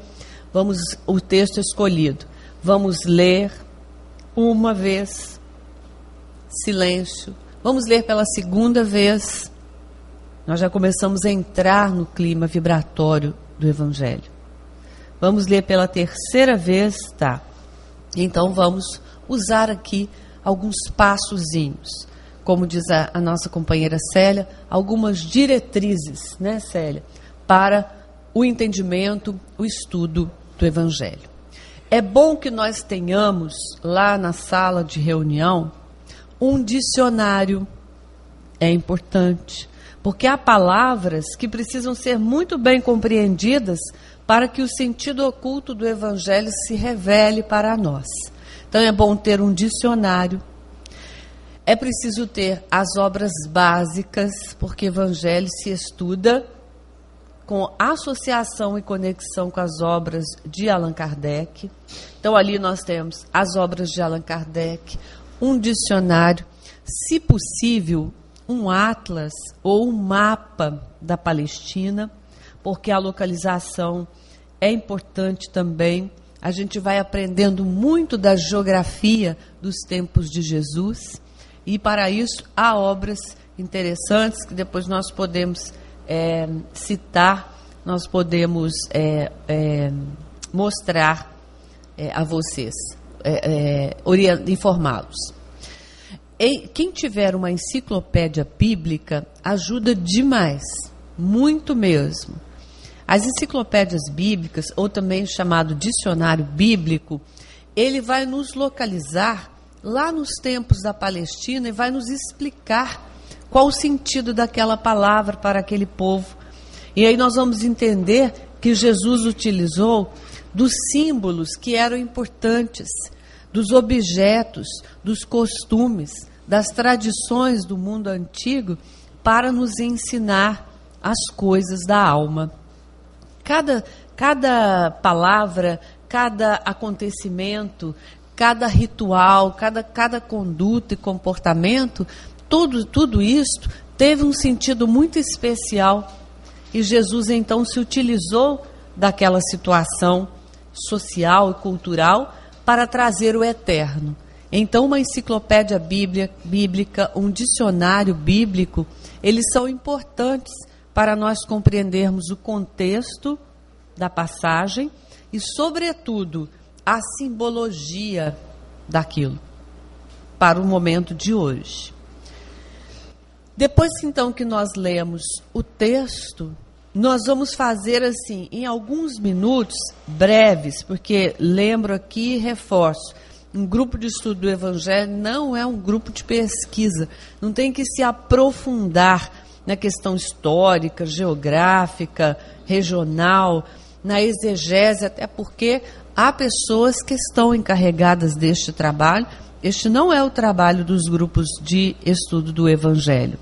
o texto escolhido. Vamos ler uma vez, silêncio. Vamos ler pela segunda vez. Nós já começamos a entrar no clima vibratório do evangelho. Vamos ler pela terceira vez, tá? Então vamos usar aqui alguns passozinhos. Como diz a nossa companheira Célia, algumas diretrizes, né, Célia? Para o entendimento, o estudo do Evangelho. É bom que nós tenhamos lá na sala de reunião um dicionário. É importante, porque há palavras que precisam ser muito bem compreendidas para que o sentido oculto do Evangelho se revele para nós. Então é bom ter um dicionário. É preciso ter as obras básicas, porque Evangelho se estuda com associação e conexão com as obras de Allan Kardec. Então, ali nós temos as obras de Allan Kardec, um dicionário, se possível, um atlas ou um mapa da Palestina, porque a localização é importante também. A gente vai aprendendo muito da geografia dos tempos de Jesus, e para isso há obras interessantes que depois nós podemos citar, nós podemos mostrar a vocês, informá-los. Quem tiver uma enciclopédia bíblica ajuda demais, muito mesmo. As enciclopédias bíblicas, ou também chamado dicionário bíblico, ele vai nos localizar lá nos tempos da Palestina e vai nos explicar qual o sentido daquela palavra para aquele povo. E aí nós vamos entender que Jesus utilizou dos símbolos que eram importantes, dos objetos, dos costumes, das tradições do mundo antigo para nos ensinar as coisas da alma. Cada palavra, cada acontecimento, cada ritual, cada conduta e comportamento, tudo isso teve um sentido muito especial. E Jesus, então, se utilizou daquela situação social e cultural para trazer o eterno. Então, uma enciclopédia bíblica, um dicionário bíblico, eles são importantes para nós compreendermos o contexto da passagem e, sobretudo, a simbologia daquilo para o momento de hoje. Depois, então, que nós lemos o texto, nós vamos fazer assim, em alguns minutos breves, porque lembro aqui e reforço, um grupo de estudo do Evangelho não é um grupo de pesquisa, não tem que se aprofundar na questão histórica, geográfica, regional, na exegese, até porque há pessoas que estão encarregadas deste trabalho. Este não é o trabalho dos grupos de estudo do Evangelho.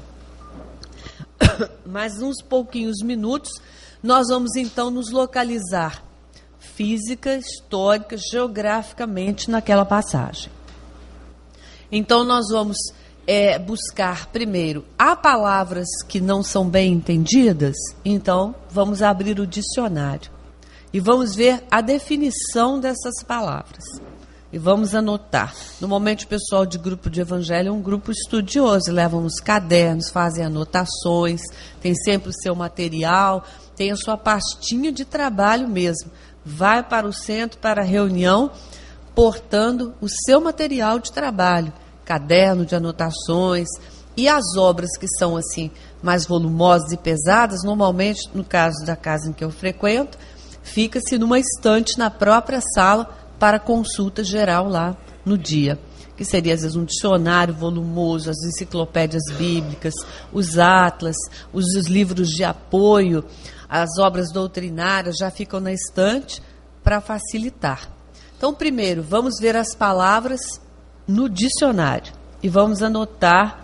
Mas, uns pouquinhos minutos, nós vamos então nos localizar física, histórica, geograficamente naquela passagem. Então, nós vamos buscar primeiro, há palavras que não são bem entendidas? Então, vamos abrir o dicionário e vamos ver a definição dessas palavras. E vamos anotar. Normalmente o pessoal de grupo de Evangelho é um grupo estudioso, levam os cadernos, fazem anotações, tem sempre o seu material, tem a sua pastinha de trabalho mesmo. Vai para o centro, para a reunião, portando o seu material de trabalho, caderno de anotações. E as obras que são assim mais volumosas e pesadas, normalmente, no caso da casa em que eu frequento, fica-se numa estante na própria sala para consulta geral lá no dia, que seria às vezes um dicionário volumoso, as enciclopédias bíblicas, os atlas, os livros de apoio, as obras doutrinárias já ficam na estante para facilitar. Então, primeiro, vamos ver as palavras no dicionário e vamos anotar,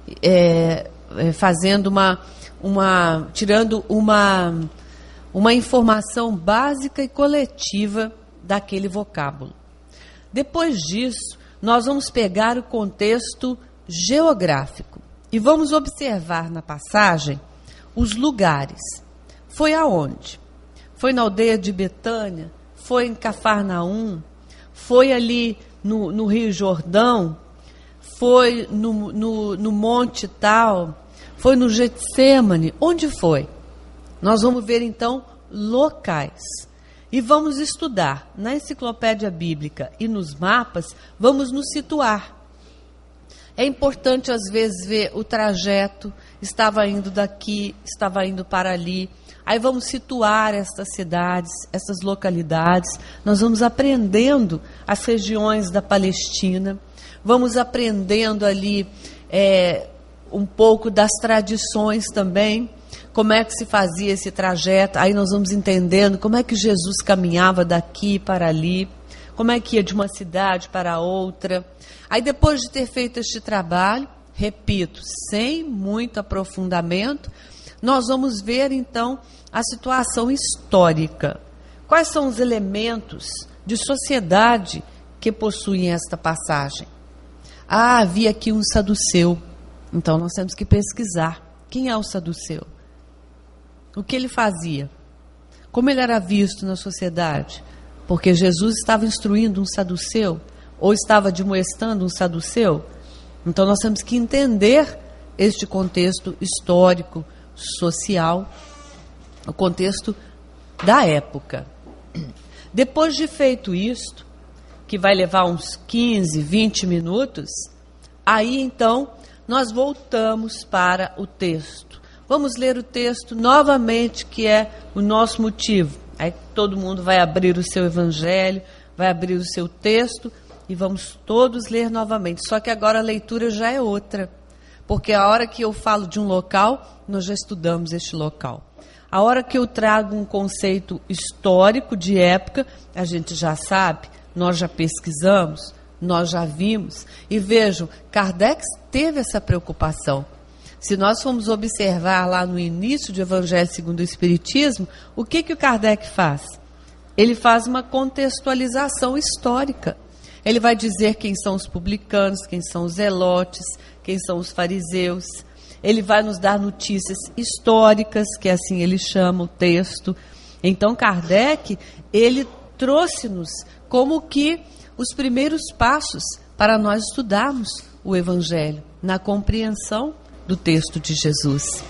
fazendo tirando uma informação básica e coletiva daquele vocábulo. Depois disso, nós vamos pegar o contexto geográfico e vamos observar na passagem os lugares. Foi aonde? Foi na aldeia de Betânia? Foi em Cafarnaum? Foi ali no Rio Jordão? Foi no Monte tal? Foi no Getsêmani? Onde foi? Nós vamos ver, então, locais. E vamos estudar na enciclopédia bíblica e nos mapas, vamos nos situar. É importante, às vezes, ver o trajeto, estava indo daqui, estava indo para ali. Aí vamos situar estas cidades, essas localidades. Nós vamos aprendendo as regiões da Palestina, vamos aprendendo ali um pouco das tradições também, como é que se fazia esse trajeto. Aí nós vamos entendendo como é que Jesus caminhava daqui para ali, como é que ia de uma cidade para outra. Aí, depois de ter feito este trabalho, repito, sem muito aprofundamento, nós vamos ver, então, a situação histórica. Quais são os elementos de sociedade que possuem esta passagem? Havia aqui um saduceu. Então, nós temos que pesquisar. Quem é o saduceu? O que ele fazia? Como ele era visto na sociedade? Porque Jesus estava instruindo um saduceu? Ou estava admoestando um saduceu? Então, nós temos que entender este contexto histórico, social, o contexto da época. Depois de feito isto, que vai levar uns 15, 20 minutos, aí então nós voltamos para o texto. Vamos ler o texto novamente, que é o nosso motivo. Aí todo mundo vai abrir o seu evangelho, vai abrir o seu texto e vamos todos ler novamente. Só que agora a leitura já é outra, porque a hora que eu falo de um local, nós já estudamos este local. A hora que eu trago um conceito histórico de época, a gente já sabe, nós já pesquisamos, nós já vimos. E vejam, Kardec teve essa preocupação. Se nós formos observar lá no início do Evangelho segundo o Espiritismo, o que o Kardec faz? Ele faz uma contextualização histórica. Ele vai dizer quem são os publicanos, quem são os zelotes, quem são os fariseus. Ele vai nos dar notícias históricas, que assim ele chama o texto. Então, Kardec, ele trouxe-nos como que os primeiros passos para nós estudarmos o Evangelho, na compreensão do texto de Jesus.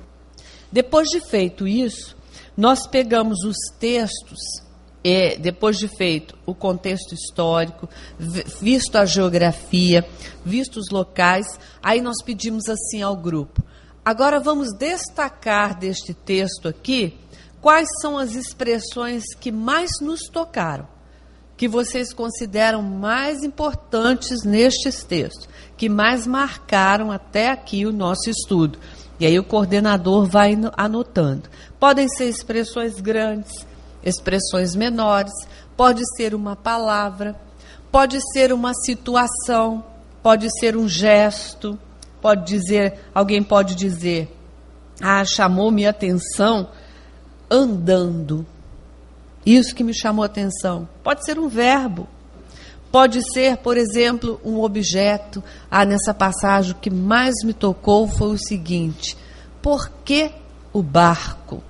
Depois de feito isso, nós pegamos os textos, depois de feito o contexto histórico, visto a geografia, visto os locais, aí nós pedimos assim ao grupo: agora vamos destacar deste texto aqui quais são as expressões que mais nos tocaram, que vocês consideram mais importantes nestes textos, que mais marcaram até aqui o nosso estudo. E aí o coordenador vai anotando. Podem ser expressões grandes, expressões menores, pode ser uma palavra, pode ser uma situação, pode ser um gesto, alguém pode dizer: chamou minha atenção andando. Isso que me chamou a atenção. Pode ser um verbo. Pode ser, por exemplo, um objeto. Nessa passagem, o que mais me tocou foi o seguinte: por que o barco?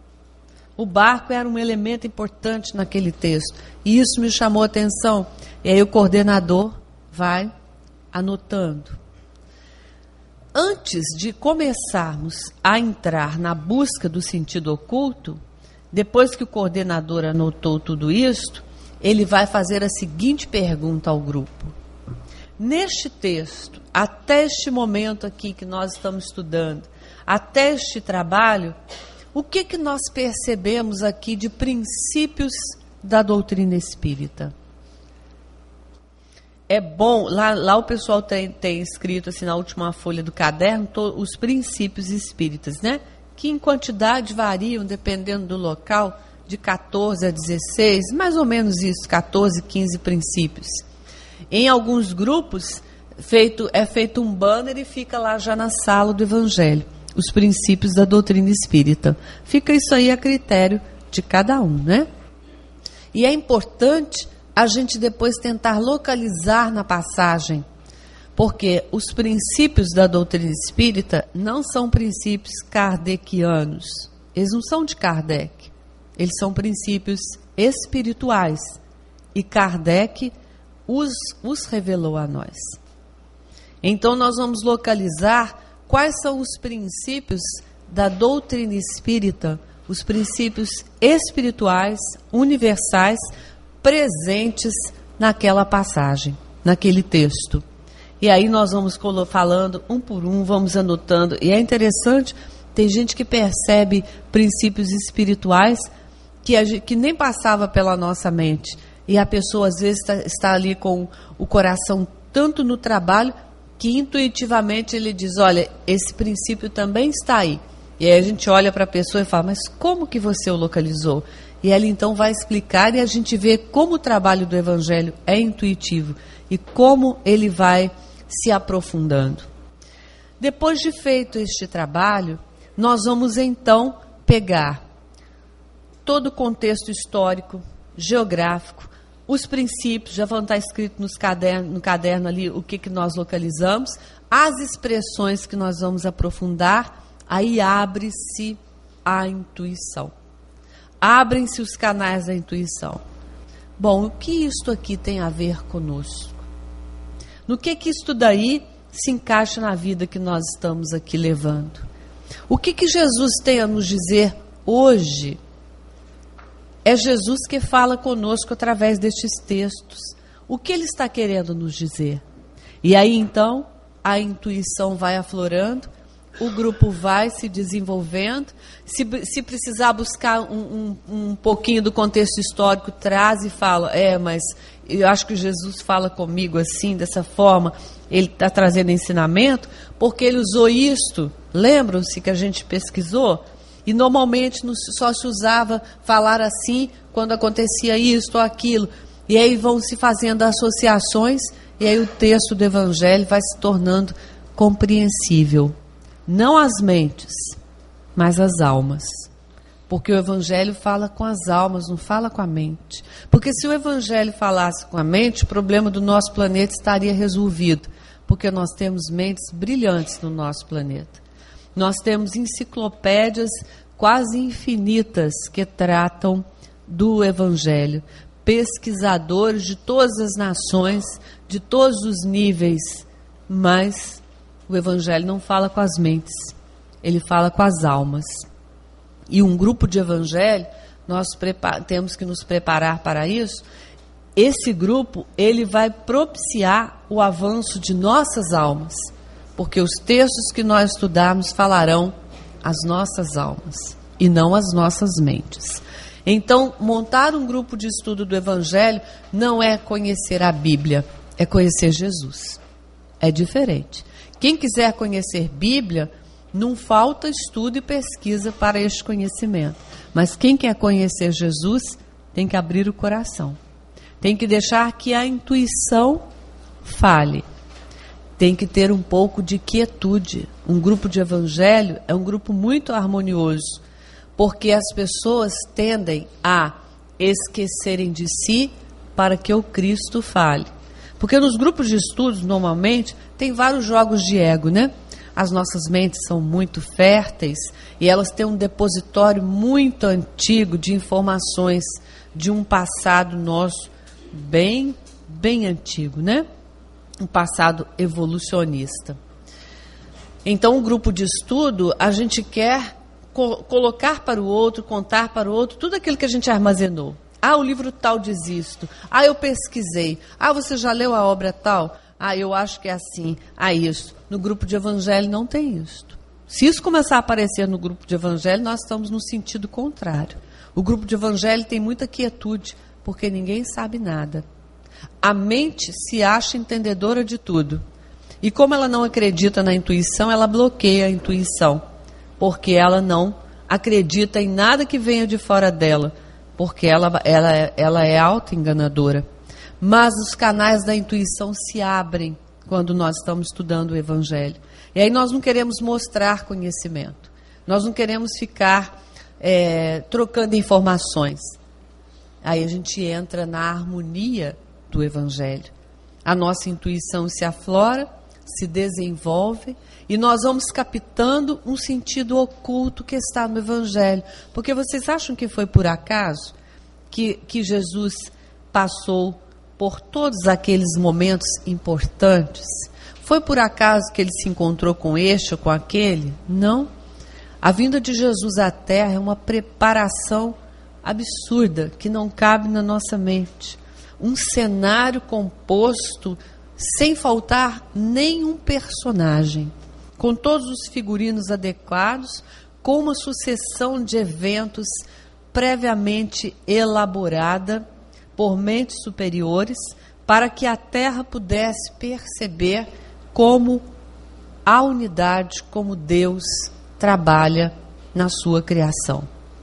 O barco era um elemento importante naquele texto. E isso me chamou a atenção. E aí o coordenador vai anotando. Antes de começarmos a entrar na busca do sentido oculto, depois que o coordenador anotou tudo isto, ele vai fazer a seguinte pergunta ao grupo: neste texto, até este momento aqui que nós estamos estudando, até este trabalho, o que nós percebemos aqui de princípios da doutrina espírita? É bom, lá o pessoal tem escrito assim na última folha do caderno os princípios espíritas, né? Que em quantidade variam, dependendo do local, de 14 a 16, mais ou menos isso, 14, 15 princípios. Em alguns grupos, é feito um banner e fica lá já na sala do Evangelho, os princípios da doutrina espírita. Fica isso aí a critério de cada um, né? E é importante a gente depois tentar localizar na passagem, porque os princípios da doutrina espírita não são princípios kardecianos. Eles não são de Kardec. Eles são princípios espirituais. E Kardec os revelou a nós. Então, nós vamos localizar quais são os princípios da doutrina espírita, os princípios espirituais, universais, presentes naquela passagem, naquele texto. E aí nós vamos falando um por um, vamos anotando. E é interessante, tem gente que percebe princípios espirituais que nem passava pela nossa mente. E a pessoa, às vezes, está ali com o coração tanto no trabalho, que intuitivamente ele diz: olha, esse princípio também está aí. E aí a gente olha para a pessoa e fala: mas como que você o localizou? E ela então vai explicar e a gente vê como o trabalho do Evangelho é intuitivo e como ele vai se aprofundando. Depois de feito este trabalho, nós vamos então pegar todo o contexto histórico, geográfico, os princípios, já vão estar escritos no caderno ali o que nós localizamos, as expressões que nós vamos aprofundar, aí abre-se a intuição. Abrem-se os canais da intuição. Bom, o que isto aqui tem a ver conosco? No que isto daí se encaixa na vida que nós estamos aqui levando? O que Jesus tem a nos dizer hoje? É Jesus que fala conosco através destes textos. O que ele está querendo nos dizer? E aí então a intuição vai aflorando, o grupo vai se desenvolvendo. Se precisar buscar um pouquinho do contexto histórico, traz e fala, mas eu acho que Jesus fala comigo assim, dessa forma, ele está trazendo ensinamento, porque ele usou isto. Lembram-se que a gente pesquisou? E normalmente só se usava falar assim quando acontecia isto ou aquilo. E aí vão se fazendo associações e aí o texto do Evangelho vai se tornando compreensível. Não as mentes, mas as almas. Porque o Evangelho fala com as almas, não fala com a mente. Porque se o Evangelho falasse com a mente, o problema do nosso planeta estaria resolvido. Porque nós temos mentes brilhantes no nosso planeta. Nós temos enciclopédias quase infinitas que tratam do Evangelho. Pesquisadores de todas as nações, de todos os níveis, mas o Evangelho não fala com as mentes, ele fala com as almas. E um grupo de Evangelho, nós temos que nos preparar para isso. Esse grupo, ele vai propiciar o avanço de nossas almas, porque os textos que nós estudarmos falarão às nossas almas e não às nossas mentes. Então, montar um grupo de estudo do Evangelho não é conhecer a Bíblia, é conhecer Jesus. É diferente. Quem quiser conhecer Bíblia, não falta estudo e pesquisa para este conhecimento. Mas quem quer conhecer Jesus, tem que abrir o coração. Tem que deixar que a intuição fale. Tem que ter um pouco de quietude. Um grupo de Evangelho é um grupo muito harmonioso, porque as pessoas tendem a esquecerem de si para que o Cristo fale. Porque nos grupos de estudos, normalmente, tem vários jogos de ego, né? As nossas mentes são muito férteis e elas têm um depositório muito antigo de informações de um passado nosso bem antigo, né? Um passado evolucionista. Então, um grupo de estudo, a gente quer colocar para o outro, contar para o outro tudo aquilo que a gente armazenou. O livro tal diz isto. Eu pesquisei. Você já leu a obra tal? Eu acho que é assim. Isso. No grupo de Evangelho não tem isto. Se isso começar a aparecer no grupo de Evangelho, nós estamos no sentido contrário. O grupo de Evangelho tem muita quietude, porque ninguém sabe nada. A mente se acha entendedora de tudo. E como ela não acredita na intuição, ela bloqueia a intuição, porque ela não acredita em nada que venha de fora dela, porque ela é auto-enganadora. Mas os canais da intuição se abrem quando nós estamos estudando o Evangelho. E aí nós não queremos mostrar conhecimento. Nós não queremos ficar trocando informações. Aí a gente entra na harmonia do Evangelho. A nossa intuição se aflora, se desenvolve e nós vamos captando um sentido oculto que está no Evangelho. Porque vocês acham que foi por acaso que Jesus passou por todos aqueles momentos importantes? Foi por acaso que ele se encontrou com este ou com aquele? Não. A vinda de Jesus à Terra é uma preparação absurda que não cabe na nossa mente. Um cenário composto sem faltar nenhum personagem, com todos os figurinos adequados, com uma sucessão de eventos previamente elaborada por mentes superiores, para que a Terra pudesse perceber como a unidade, como Deus trabalha na sua criação.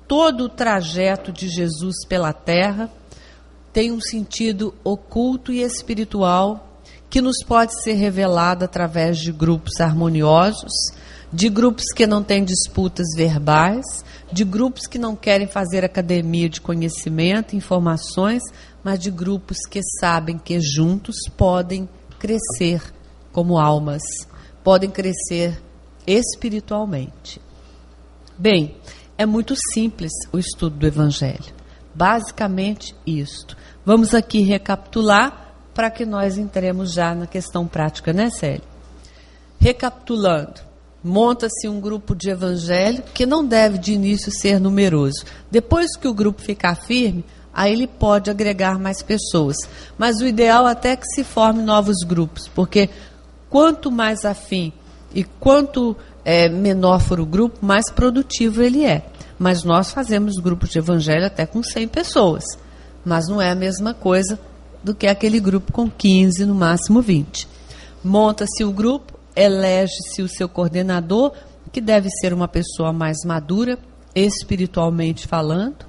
todo o trajeto de Jesus pela Terra tem um sentido oculto e espiritual que nos pode ser revelado através de grupos harmoniosos, de grupos que não têm disputas verbais, de grupos que não querem fazer academia de conhecimento, informações, mas de grupos que sabem que juntos podem crescer como almas, podem crescer espiritualmente. Bem, é muito simples o estudo do Evangelho. Basicamente isto. Vamos aqui recapitular para que nós entremos já na questão prática, né, Célia? Recapitulando, monta-se um grupo de evangelho que não deve de início ser numeroso. Depois que o grupo ficar firme, aí ele pode agregar mais pessoas. Mas o ideal até é que se forme novos grupos, porque quanto mais afim e quanto menor for o grupo, mais produtivo ele é. Mas nós fazemos grupos de evangelho até com 100 pessoas. Mas não é a mesma coisa do que aquele grupo com 15, no máximo 20. Monta-se o grupo, elege-se o seu coordenador, que deve ser uma pessoa mais madura, espiritualmente falando.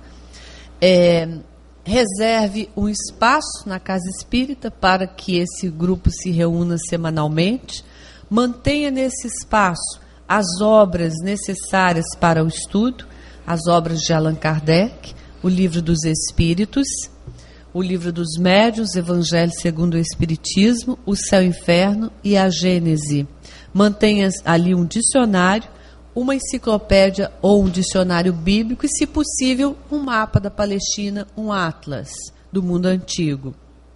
Reserve um espaço na casa espírita para que esse grupo se reúna semanalmente. Mantenha nesse espaço as obras necessárias para o estudo, as obras de Allan Kardec, o Livro dos Espíritos, o Livro dos Médiuns, Evangelho segundo o Espiritismo, o Céu e Inferno e a Gênese. Mantenha ali um dicionário, uma enciclopédia ou um dicionário bíblico e, se possível, um mapa da Palestina, um atlas do mundo antigo.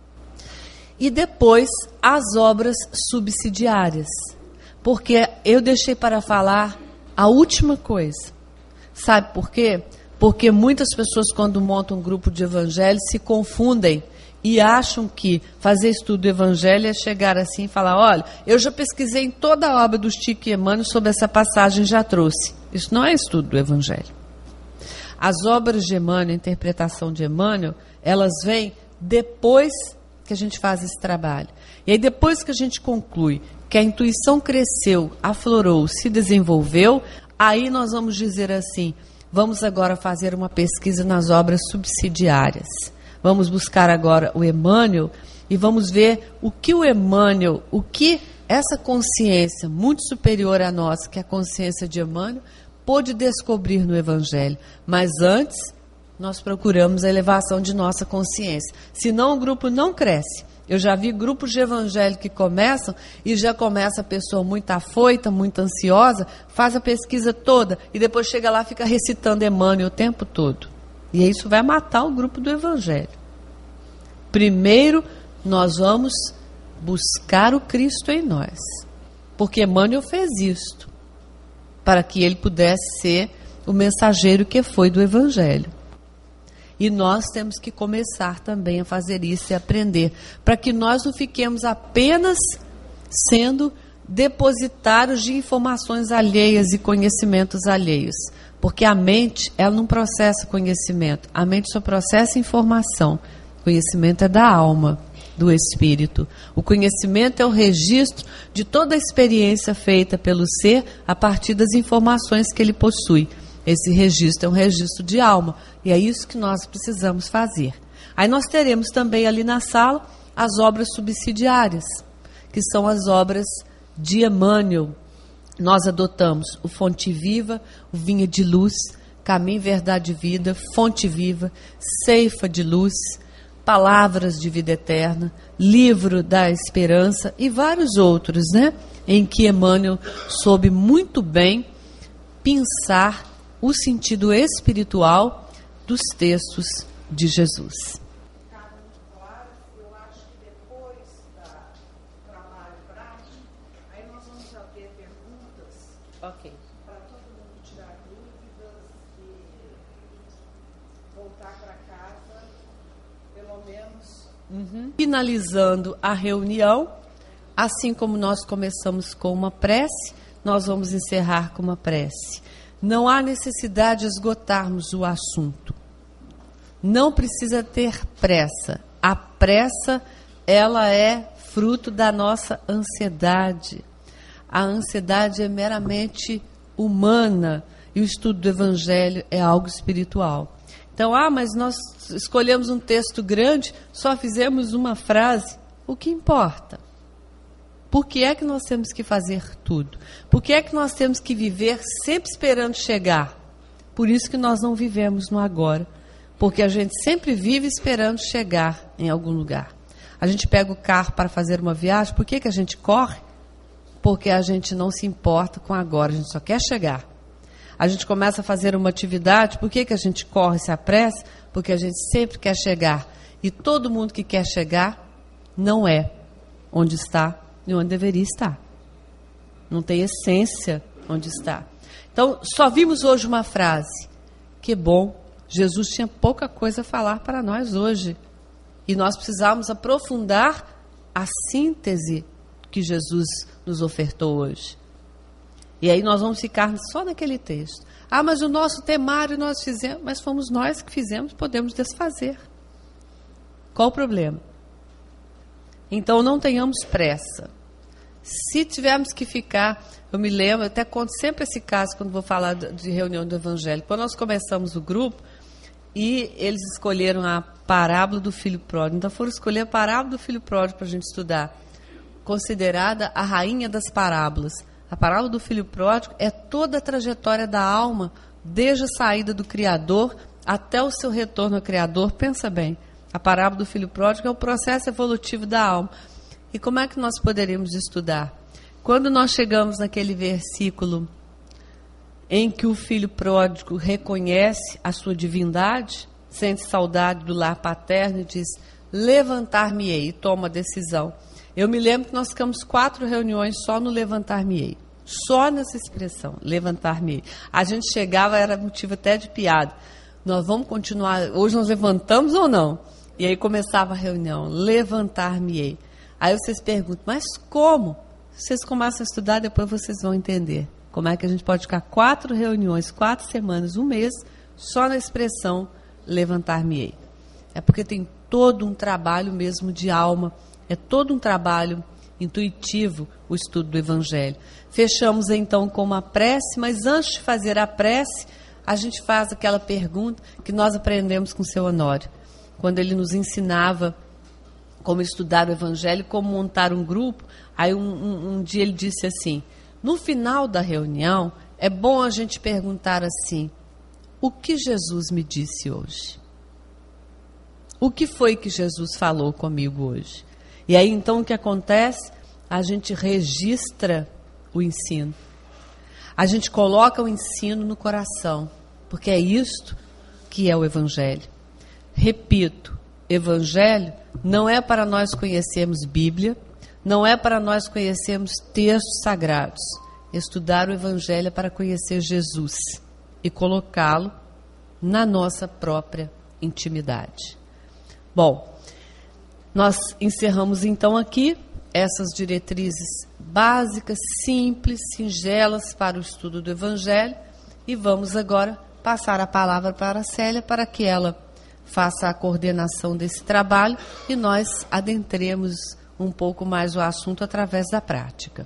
E depois as obras subsidiárias, porque eu deixei para falar a última coisa. Sabe por quê? Porque muitas pessoas, quando montam um grupo de evangelho, se confundem e acham que fazer estudo do evangelho é chegar assim e falar: olha, eu já pesquisei em toda a obra do Chico e Emmanuel sobre essa passagem, já trouxe. Isso não é estudo do evangelho. As obras de Emmanuel, a interpretação de Emmanuel, elas vêm depois que a gente faz esse trabalho. E aí, depois que a gente conclui que a intuição cresceu, aflorou, se desenvolveu, aí nós vamos dizer assim: vamos agora fazer uma pesquisa nas obras subsidiárias. Vamos buscar agora o Emmanuel e vamos ver o que o Emmanuel, o que essa consciência muito superior a nós, que é a consciência de Emmanuel, pôde descobrir no Evangelho. Mas antes, nós procuramos a elevação de nossa consciência. Senão o grupo não cresce. Eu já vi grupos de evangelho que começam e já começa a pessoa muito afoita, muito ansiosa, faz a pesquisa toda e depois chega lá e fica recitando Emmanuel o tempo todo. E isso vai matar o grupo do evangelho. Primeiro, nós vamos buscar o Cristo em nós. Porque Emmanuel fez isto, para que ele pudesse ser o mensageiro que foi do evangelho. E nós temos que começar também a fazer isso e aprender, para que nós não fiquemos apenas sendo depositários de informações alheias e conhecimentos alheios. Porque a mente, ela não processa conhecimento, a mente só processa informação. O conhecimento é da alma, do espírito. O conhecimento é o registro de toda a experiência feita pelo ser a partir das informações que ele possui. Esse registro é um registro de alma, e é isso que nós precisamos fazer. Aí nós teremos também ali na sala as obras subsidiárias, que são as obras de Emmanuel. Nós adotamos o Fonte Viva, o Vinha de Luz, Caminho, Verdade e Vida, Fonte Viva, Ceifa de Luz, Palavras de Vida Eterna, Livro da Esperança e vários outros, né? Em que Emmanuel soube muito bem pensar o sentido espiritual dos textos de Jesus. Eu acho que depois do trabalho prático, aí nós vamos fazer perguntas. Ok. Para todo mundo tirar dúvidas e voltar para casa, pelo menos. Finalizando a reunião, assim como nós começamos com uma prece, nós vamos encerrar com uma prece. Não há necessidade de esgotarmos o assunto. Não precisa ter pressa. A pressa, ela é fruto da nossa ansiedade. A ansiedade é meramente humana e o estudo do Evangelho é algo espiritual. Então, mas nós escolhemos um texto grande, só fizemos uma frase. O que importa? Por que é que nós temos que fazer tudo? Por que é que nós temos que viver sempre esperando chegar? Por isso que nós não vivemos no agora. Porque a gente sempre vive esperando chegar em algum lugar. A gente pega o carro para fazer uma viagem, por que a gente corre? Porque a gente não se importa com agora, a gente só quer chegar. A gente começa a fazer uma atividade, por que a gente corre e se apressa? Porque a gente sempre quer chegar. E todo mundo que quer chegar não é onde está e onde deveria estar. Não tem essência onde está. Então, só vimos hoje uma frase. Que bom, Jesus tinha pouca coisa a falar para nós hoje. E nós precisamos aprofundar a síntese que Jesus nos ofertou hoje. E aí nós vamos ficar só naquele texto. Mas o nosso temário nós fizemos, mas fomos nós que fizemos, podemos desfazer. Qual o problema? Então não tenhamos pressa. Se tivermos que ficar, eu me lembro, eu até conto sempre esse caso quando vou falar de reunião do Evangelho. Quando nós começamos o grupo, e eles escolheram a parábola do filho pródigo. Então foram escolher a parábola do filho pródigo para a gente estudar. Considerada a rainha das parábolas. A parábola do filho pródigo é toda a trajetória da alma, desde a saída do Criador até o seu retorno ao Criador. Pensa bem, a parábola do filho pródigo é o processo evolutivo da alma. E como é que nós poderíamos estudar? Quando nós chegamos naquele versículo em que o filho pródigo reconhece a sua divindade, sente saudade do lar paterno e diz, levantar-me-ei, e toma a decisão. Eu me lembro que nós ficamos 4 reuniões só no levantar-me-ei. Só nessa expressão, levantar-me-ei. A gente chegava, era motivo até de piada. Nós vamos continuar, hoje nós levantamos ou não? E aí começava a reunião, levantar-me-ei. Aí vocês perguntam, mas como? Vocês começam a estudar, depois vocês vão entender. Como é que a gente pode ficar 4 reuniões, 4 semanas, 1 mês, só na expressão levantar-me-ei. É porque tem todo um trabalho mesmo de alma, é todo um trabalho intuitivo o estudo do Evangelho. Fechamos então com uma prece, mas antes de fazer a prece, a gente faz aquela pergunta que nós aprendemos com o seu Honório, quando ele nos ensinava como estudar o Evangelho, como montar um grupo. Aí um dia ele disse assim, no final da reunião, é bom a gente perguntar assim, o que Jesus me disse hoje? O que foi que Jesus falou comigo hoje? E aí então o que acontece? A gente registra o ensino. A gente coloca o ensino no coração, porque é isto que é o Evangelho. Repito, Evangelho não é para nós conhecermos Bíblia, não é para nós conhecermos textos sagrados. Estudar o Evangelho é para conhecer Jesus e colocá-lo na nossa própria intimidade. Bom, nós encerramos então aqui essas diretrizes básicas, simples, singelas para o estudo do Evangelho e vamos agora passar a palavra para a Célia para que ela faça a coordenação desse trabalho e nós adentremos um pouco mais o assunto através da prática.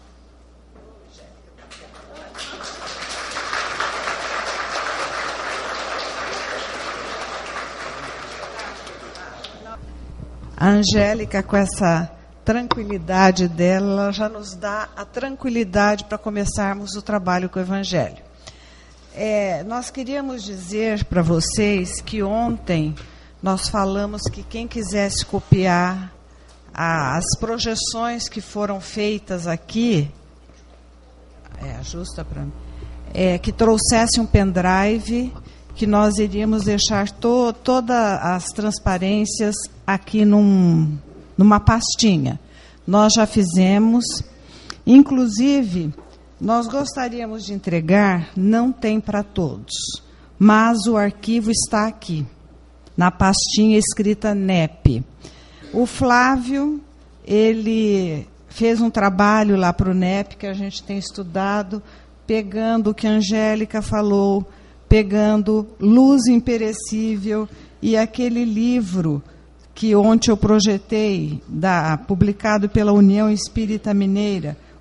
A Angélica, com essa tranquilidade dela, ela já nos dá a tranquilidade para começarmos o trabalho com o Evangelho. Nós queríamos dizer para vocês que ontem nós falamos que quem quisesse copiar as projeções que foram feitas aqui, ajusta para mim, que trouxesse um pendrive, que nós iríamos deixar todas as transparências aqui numa pastinha. Nós já fizemos, inclusive, nós gostaríamos de entregar, não tem para todos, mas o arquivo está aqui, na pastinha escrita NEP. O Flávio, ele fez um trabalho lá para o NEP, que a gente tem estudado, pegando o que a Angélica falou, pegando Luz Imperecível e aquele livro que ontem eu projetei, publicado pela União Espírita Mineira,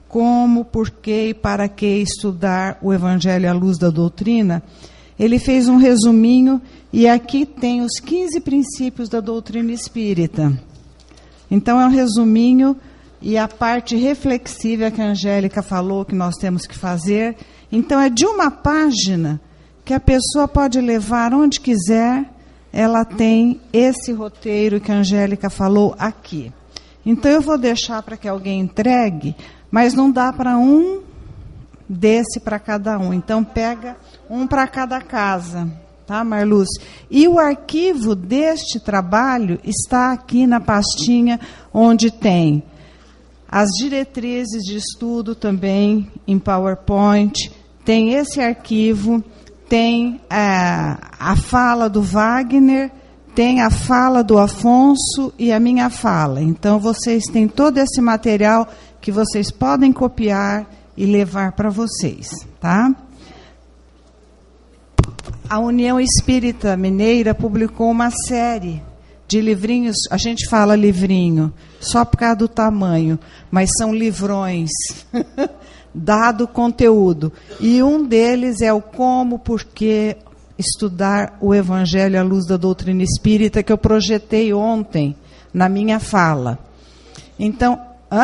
como, por que e para que estudar o Evangelho à luz da doutrina, ele fez um resuminho e aqui tem os 15 princípios da doutrina espírita. Então é um resuminho e a parte reflexiva que a Angélica falou que nós temos que fazer. Então é de uma página que a pessoa pode levar onde quiser, ela tem esse roteiro que a Angélica falou aqui. Então eu vou deixar para que alguém entregue, mas não dá para um desse para cada um. Então pega um para cada casa, tá, Marluz? E o arquivo deste trabalho está aqui na pastinha onde tem as diretrizes de estudo também em PowerPoint, tem esse arquivo, tem a fala do Wagner, tem a fala do Afonso e a minha fala. Então, vocês têm todo esse material que vocês podem copiar e levar para vocês, tá? A União Espírita Mineira publicou uma série de livrinhos, a gente fala livrinho só por causa do tamanho, mas são livrões, dado conteúdo. E um deles é o como, porquê estudar o Evangelho à luz da doutrina espírita, que eu projetei ontem na minha fala. Então,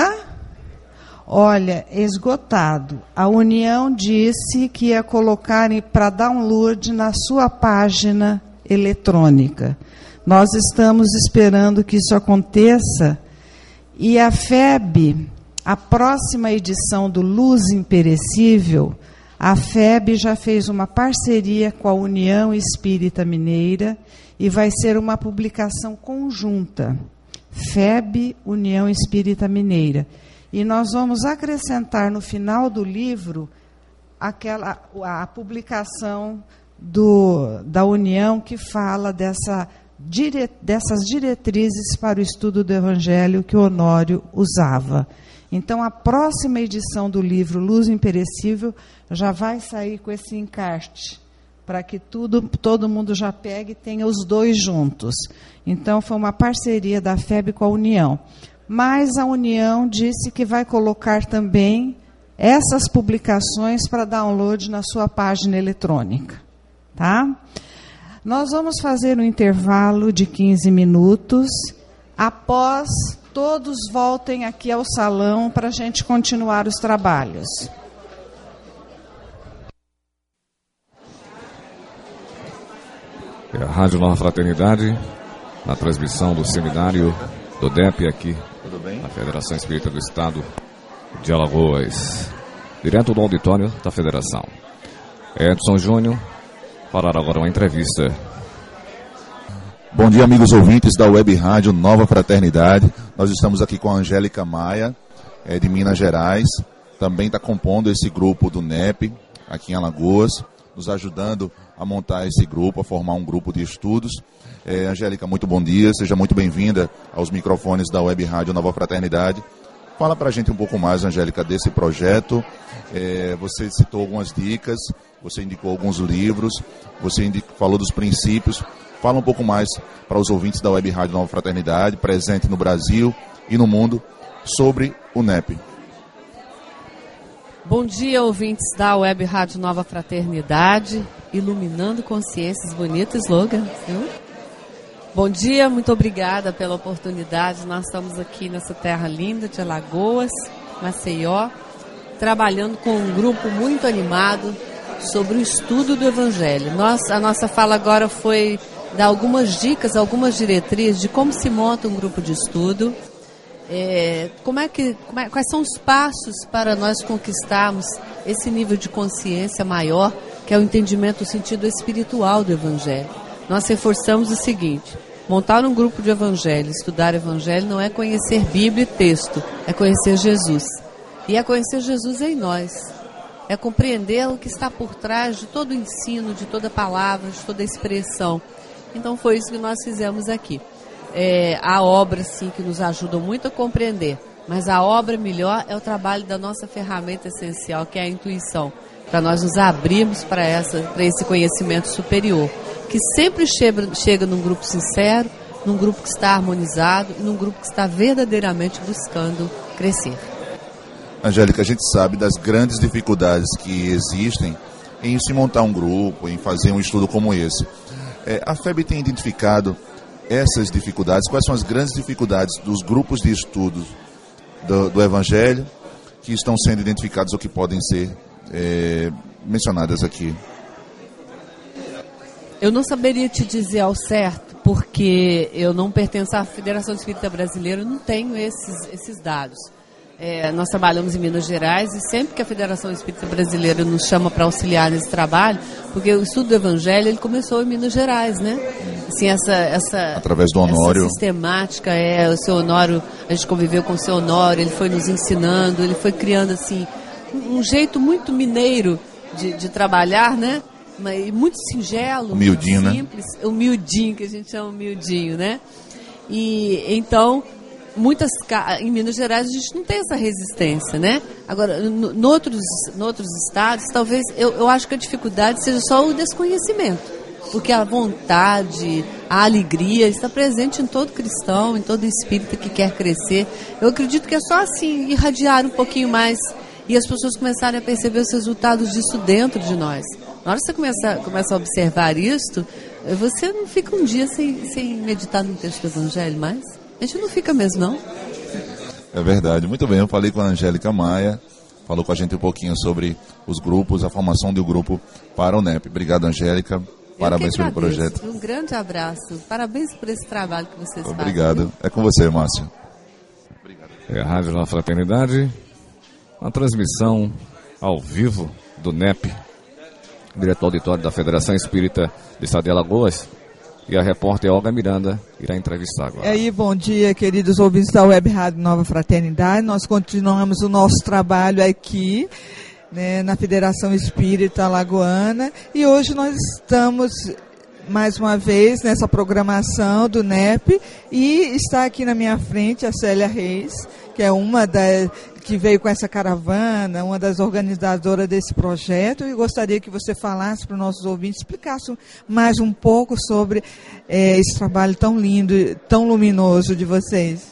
olha, esgotado. A União disse que ia colocar para download na sua página eletrônica. Nós estamos esperando que isso aconteça. E a FEB, a próxima edição do Luz Imperecível, a FEB já fez uma parceria com a União Espírita Mineira e vai ser uma publicação conjunta. FEB, União Espírita Mineira. E nós vamos acrescentar no final do livro a publicação da União que fala dessas diretrizes para o estudo do Evangelho que o Honório usava. Então, a próxima edição do livro Luz Imperecível já vai sair com esse encarte, para que todo mundo já pegue e tenha os dois juntos. Então, foi uma parceria da FEB com a União. Mas a União disse que vai colocar também essas publicações para download na sua página eletrônica. Tá? Nós vamos fazer um intervalo de 15 minutos. Após, todos voltem aqui ao salão para a gente continuar os trabalhos. É a Rádio Nova Fraternidade, na transmissão do seminário do DEP aqui, na Federação Espírita do Estado de Alagoas, direto do auditório da Federação. Edson Júnior fará agora uma entrevista. Bom dia, amigos ouvintes da Web Rádio Nova Fraternidade. Nós estamos aqui com a Angélica Maia, de Minas Gerais. Também está compondo esse grupo do NEP, aqui em Alagoas, nos ajudando a montar esse grupo, a formar um grupo de estudos. Angélica, muito bom dia, seja muito bem-vinda aos microfones da Web Rádio Nova Fraternidade. Fala para a gente um pouco mais, Angélica, desse projeto. Você citou algumas dicas, você indicou alguns livros, você falou dos princípios. Fala um pouco mais para os ouvintes da Web Rádio Nova Fraternidade, presente no Brasil e no mundo, sobre o NEP. Bom dia, ouvintes da Web Rádio Nova Fraternidade, iluminando consciências, bonito slogan, viu? Bom dia, muito obrigada pela oportunidade. Nós estamos aqui nessa terra linda de Alagoas, Maceió, trabalhando com um grupo muito animado sobre o estudo do Evangelho. A nossa fala agora foi dar algumas dicas, algumas diretrizes de como se monta um grupo de estudo, quais são os passos para nós conquistarmos esse nível de consciência maior, que é o entendimento do sentido espiritual do Evangelho. Nós reforçamos o seguinte: montar um grupo de Evangelho, estudar Evangelho, não é conhecer Bíblia e texto, é conhecer Jesus. E é conhecer Jesus em nós. É compreender o que está por trás de todo o ensino, de toda palavra, de toda expressão. Então foi isso que nós fizemos aqui. Há obras, sim, que nos ajudam muito a compreender, mas a obra melhor é o trabalho da nossa ferramenta essencial, que é a intuição, para nós nos abrirmos para esse conhecimento superior, que sempre chega num grupo sincero, num grupo que está harmonizado e num grupo que está verdadeiramente buscando crescer. Angélica, a gente sabe das grandes dificuldades que existem em se montar um grupo, em fazer um estudo como esse. A FEB tem identificado essas dificuldades? Quais são as grandes dificuldades dos grupos de estudos do Evangelho que estão sendo identificados ou que podem ser mencionadas aqui? Eu não saberia te dizer ao certo, porque eu não pertenço à Federação Espírita Brasileira, eu não tenho esses dados. Nós trabalhamos em Minas Gerais e sempre que a Federação Espírita Brasileira nos chama para auxiliar nesse trabalho, porque o estudo do Evangelho ele começou em Minas Gerais, né? Assim, através do Honório. Essa sistemática, o seu Honório, a gente conviveu com o seu Honório, ele foi nos ensinando, ele foi criando assim um jeito muito mineiro de trabalhar, né? Mas muito singelo, humildinho, muito simples, né? Humildinho, que a gente chama humildinho, né? E então em Minas Gerais a gente não tem essa resistência, né? Agora, em outros estados, talvez, eu acho que a dificuldade seja só o desconhecimento, porque a vontade, a alegria está presente em todo cristão, em todo espírita que quer crescer. Eu acredito que é só assim, irradiar um pouquinho mais e as pessoas começarem a perceber os resultados disso dentro de nós. Na hora que você começa a observar isto, você não fica um dia sem meditar no texto do Evangelho mais. A gente não fica mesmo, não. É verdade. Muito bem, eu falei com a Angélica Maia, falou com a gente um pouquinho sobre os grupos, a formação do grupo para o NEP. Obrigado, Angélica. Parabéns pelo projeto. Um grande abraço. Parabéns por esse trabalho que vocês fazem. Obrigado. É com você, Márcio. Obrigado. A Rádio La Fraternidade, uma transmissão ao vivo do NEP, direto ao auditório da Federação Espírita do Estado de Alagoas. E a repórter Olga Miranda irá entrevistar agora. E aí, bom dia, queridos ouvintes da Web Rádio Nova Fraternidade. Nós continuamos o nosso trabalho aqui, né, na Federação Espírita Alagoana. E hoje nós estamos, mais uma vez, nessa programação do NEP. E está aqui na minha frente a Célia Reis, que é que veio com essa caravana, uma das organizadoras desse projeto, e gostaria que você falasse para os nossos ouvintes, explicasse mais um pouco sobre esse trabalho tão lindo, tão luminoso de vocês.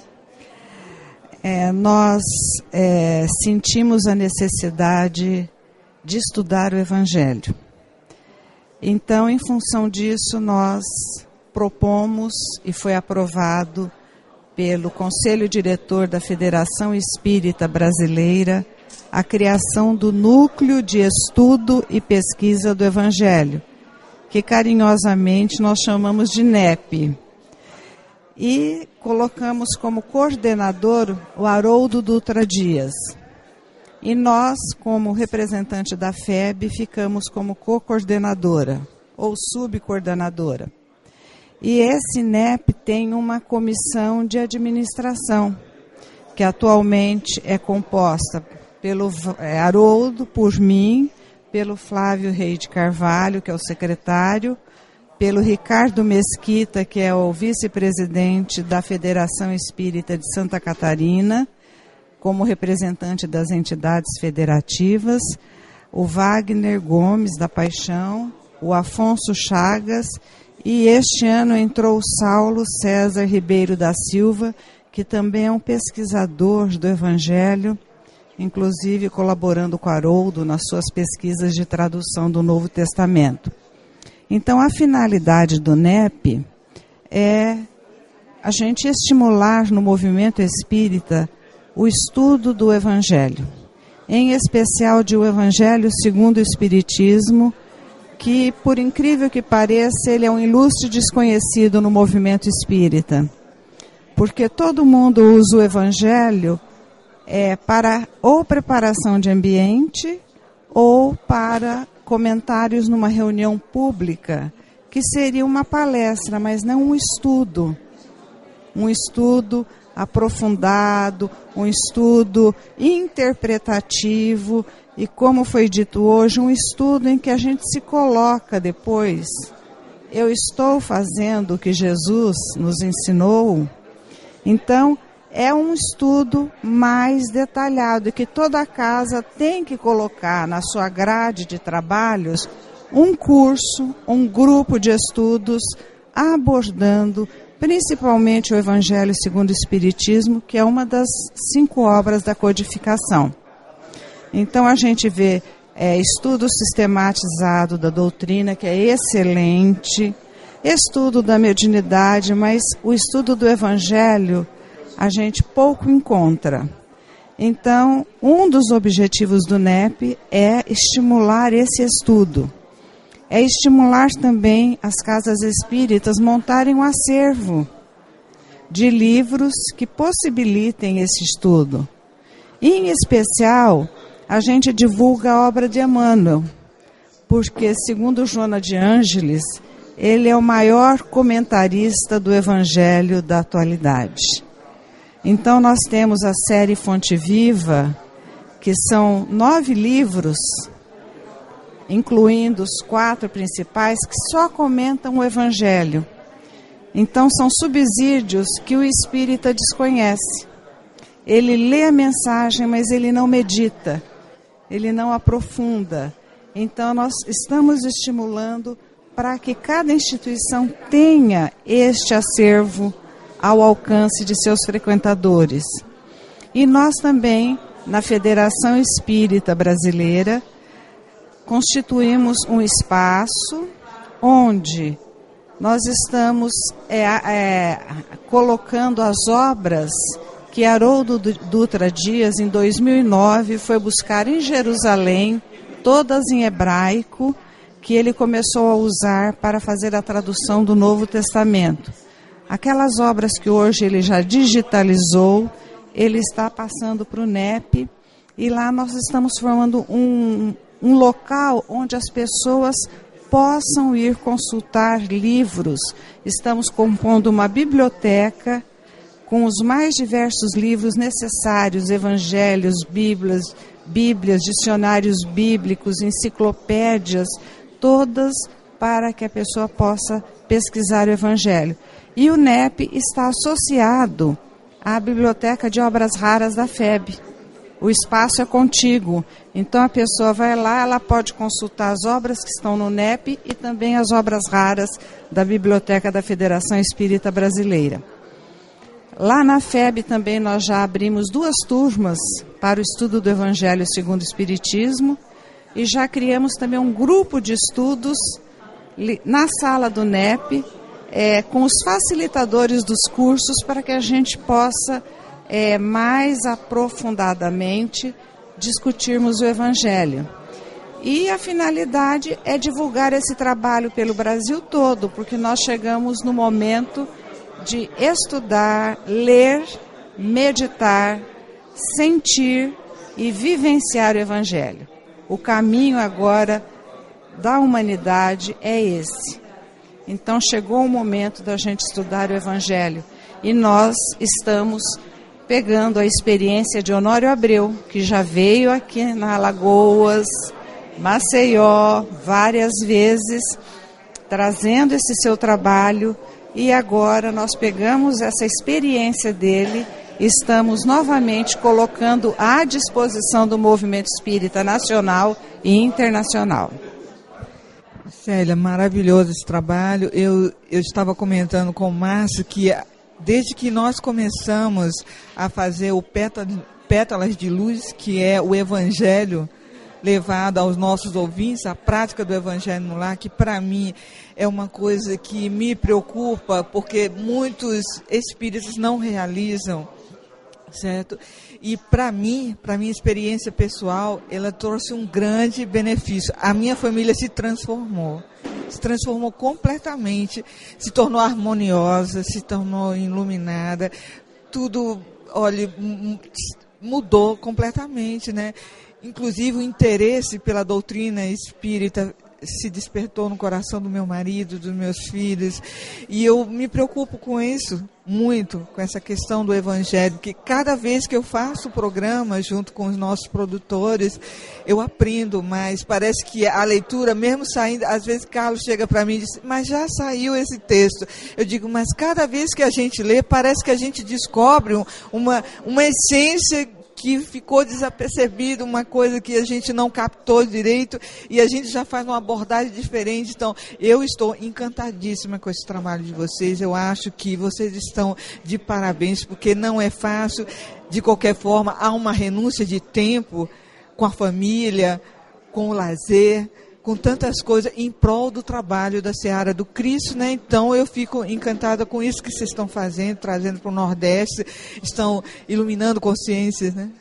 Nós sentimos a necessidade de estudar o Evangelho. Então, em função disso, nós propomos e foi aprovado pelo Conselho Diretor da Federação Espírita Brasileira a criação do Núcleo de Estudo e Pesquisa do Evangelho, que carinhosamente nós chamamos de NEP. E colocamos como coordenador o Haroldo Dutra Dias. E nós, como representante da FEB, ficamos como co-coordenadora ou subcoordenadora. E esse NEP tem uma comissão de administração, que atualmente é composta pelo Haroldo, por mim, pelo Flávio Rei de Carvalho, que é o secretário, pelo Ricardo Mesquita, que é o vice-presidente da Federação Espírita de Santa Catarina, como representante das entidades federativas, o Wagner Gomes da Paixão, o Afonso Chagas, e este ano entrou o Saulo César Ribeiro da Silva, que também é um pesquisador do Evangelho, inclusive colaborando com Haroldo nas suas pesquisas de tradução do Novo Testamento. Então, a finalidade do NEP é a gente estimular no movimento espírita o estudo do Evangelho, em especial de o Evangelho segundo o Espiritismo, que, por incrível que pareça, ele é um ilustre desconhecido no movimento espírita. Porque todo mundo usa o Evangelho para ou preparação de ambiente ou para comentários numa reunião pública, que seria uma palestra, mas não um estudo. Um estudo aprofundado, um estudo interpretativo e, como foi dito hoje, um estudo em que a gente se coloca depois. Eu estou fazendo o que Jesus nos ensinou. Então, é um estudo mais detalhado e que toda casa tem que colocar na sua grade de trabalhos um curso, um grupo de estudos abordando principalmente o Evangelho segundo o Espiritismo, que é uma das 5 obras da codificação. Então a gente vê estudo sistematizado da doutrina, que é excelente, estudo da mediunidade, mas o estudo do Evangelho a gente pouco encontra. Então, um dos objetivos do NEP é estimular esse estudo. É estimular também as casas espíritas montarem um acervo de livros que possibilitem esse estudo. E, em especial, a gente divulga a obra de Emmanuel, porque, segundo Joana de Ângeles, ele é o maior comentarista do Evangelho da atualidade. Então, nós temos a série Fonte Viva, que são 9 livros, incluindo os 4 principais, que só comentam o Evangelho. Então, são subsídios que o espírita desconhece. Ele lê a mensagem, mas ele não medita, ele não aprofunda. Então, nós estamos estimulando para que cada instituição tenha este acervo ao alcance de seus frequentadores. E nós também, na Federação Espírita Brasileira, constituímos um espaço onde nós estamos colocando as obras que Haroldo Dutra Dias, em 2009, foi buscar em Jerusalém, todas em hebraico, que ele começou a usar para fazer a tradução do Novo Testamento. Aquelas obras que hoje ele já digitalizou, ele está passando para o NEP, e lá nós estamos formando um local onde as pessoas possam ir consultar livros. Estamos compondo uma biblioteca com os mais diversos livros necessários, evangelhos, bíblias, dicionários bíblicos, enciclopédias, todas para que a pessoa possa pesquisar o Evangelho. E o NEP está associado à Biblioteca de Obras Raras da FEB. O espaço é contíguo, então a pessoa vai lá, ela pode consultar as obras que estão no NEP e também as obras raras da Biblioteca da Federação Espírita Brasileira. Lá na FEB também nós já abrimos 2 turmas para o estudo do Evangelho segundo o Espiritismo e já criamos também um grupo de estudos na sala do NEP, com os facilitadores dos cursos, para que a gente possa mais aprofundadamente discutirmos o Evangelho. E a finalidade é divulgar esse trabalho pelo Brasil todo, porque nós chegamos no momento de estudar, ler, meditar, sentir e vivenciar o Evangelho. O caminho agora da humanidade é esse. Então chegou o momento da gente estudar o Evangelho e nós estamos pegando a experiência de Honório Abreu, que já veio aqui na Alagoas, Maceió, várias vezes, trazendo esse seu trabalho, e agora nós pegamos essa experiência dele e estamos novamente colocando à disposição do movimento espírita nacional e internacional. Célia, maravilhoso esse trabalho. Eu estava comentando com o Márcio que desde que nós começamos a fazer o Pétalas de Luz, que é o Evangelho levado aos nossos ouvintes, a prática do Evangelho no lar, que para mim é uma coisa que me preocupa, porque muitos espíritos não realizam, certo? E para mim, para minha experiência pessoal, ela trouxe um grande benefício. A minha família se transformou completamente, se tornou harmoniosa, se tornou iluminada, tudo, olha, mudou completamente, né? Inclusive o interesse pela doutrina espírita se despertou no coração do meu marido, dos meus filhos, e eu me preocupo com isso muito, com essa questão do Evangelho, que cada vez que eu faço o programa junto com os nossos produtores, eu aprendo mais. Parece que a leitura, mesmo saindo, às vezes Carlos chega para mim e diz, mas já saiu esse texto. Eu digo, mas cada vez que a gente lê, parece que a gente descobre uma essência que ficou desapercebido, uma coisa que a gente não captou direito e a gente já faz uma abordagem diferente. Então, eu estou encantadíssima com esse trabalho de vocês. Eu acho que vocês estão de parabéns, porque não é fácil. De qualquer forma, há uma renúncia de tempo com a família, com o lazer, com tantas coisas em prol do trabalho da Seara do Cristo, né? Então eu fico encantada com isso que vocês estão fazendo, trazendo para o Nordeste, estão iluminando consciências, né?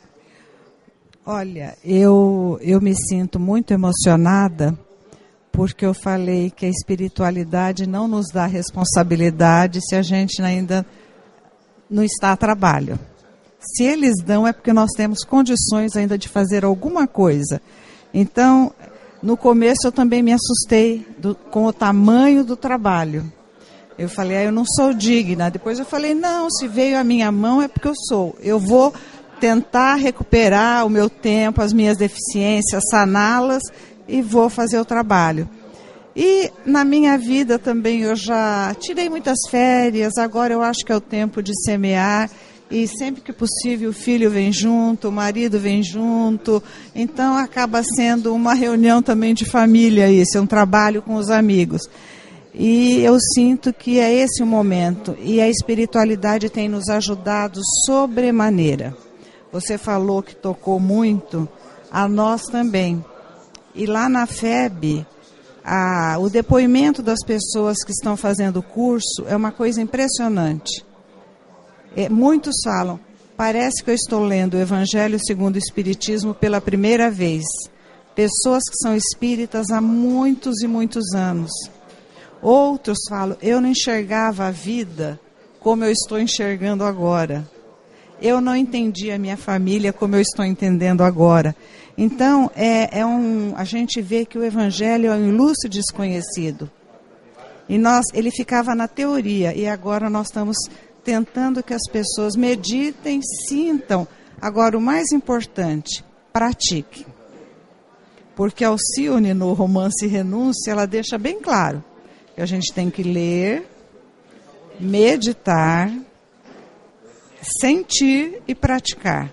Olha, eu me sinto muito emocionada porque eu falei que a espiritualidade não nos dá responsabilidade se a gente ainda não está a trabalho. Se eles dão é porque nós temos condições ainda de fazer alguma coisa. Então, no começo eu também me assustei com o tamanho do trabalho. Eu falei, eu não sou digna. Depois eu falei, não, se veio a minha mão é porque eu sou. Eu vou tentar recuperar o meu tempo, as minhas deficiências, saná-las e vou fazer o trabalho. E na minha vida também eu já tirei muitas férias, agora eu acho que é o tempo de semear. E sempre que possível o filho vem junto, o marido vem junto, então acaba sendo uma reunião também de família isso, é um trabalho com os amigos. E eu sinto que é esse o momento, e a espiritualidade tem nos ajudado sobremaneira. Você falou que tocou muito, a nós também. E lá na FEB, o depoimento das pessoas que estão fazendo o curso é uma coisa impressionante. Muitos falam, parece que eu estou lendo o Evangelho segundo o Espiritismo pela primeira vez. Pessoas que são espíritas há muitos e muitos anos. Outros falam, eu não enxergava a vida como eu estou enxergando agora. Eu não entendi a minha família como eu estou entendendo agora. Então, a gente vê que o Evangelho é um ilustre desconhecido. E ele ficava na teoria, e agora nós estamos tentando que as pessoas meditem, sintam. Agora, o mais importante, pratiquem. Porque Alcione, no romance Renúncia, ela deixa bem claro que a gente tem que ler, meditar, sentir e praticar.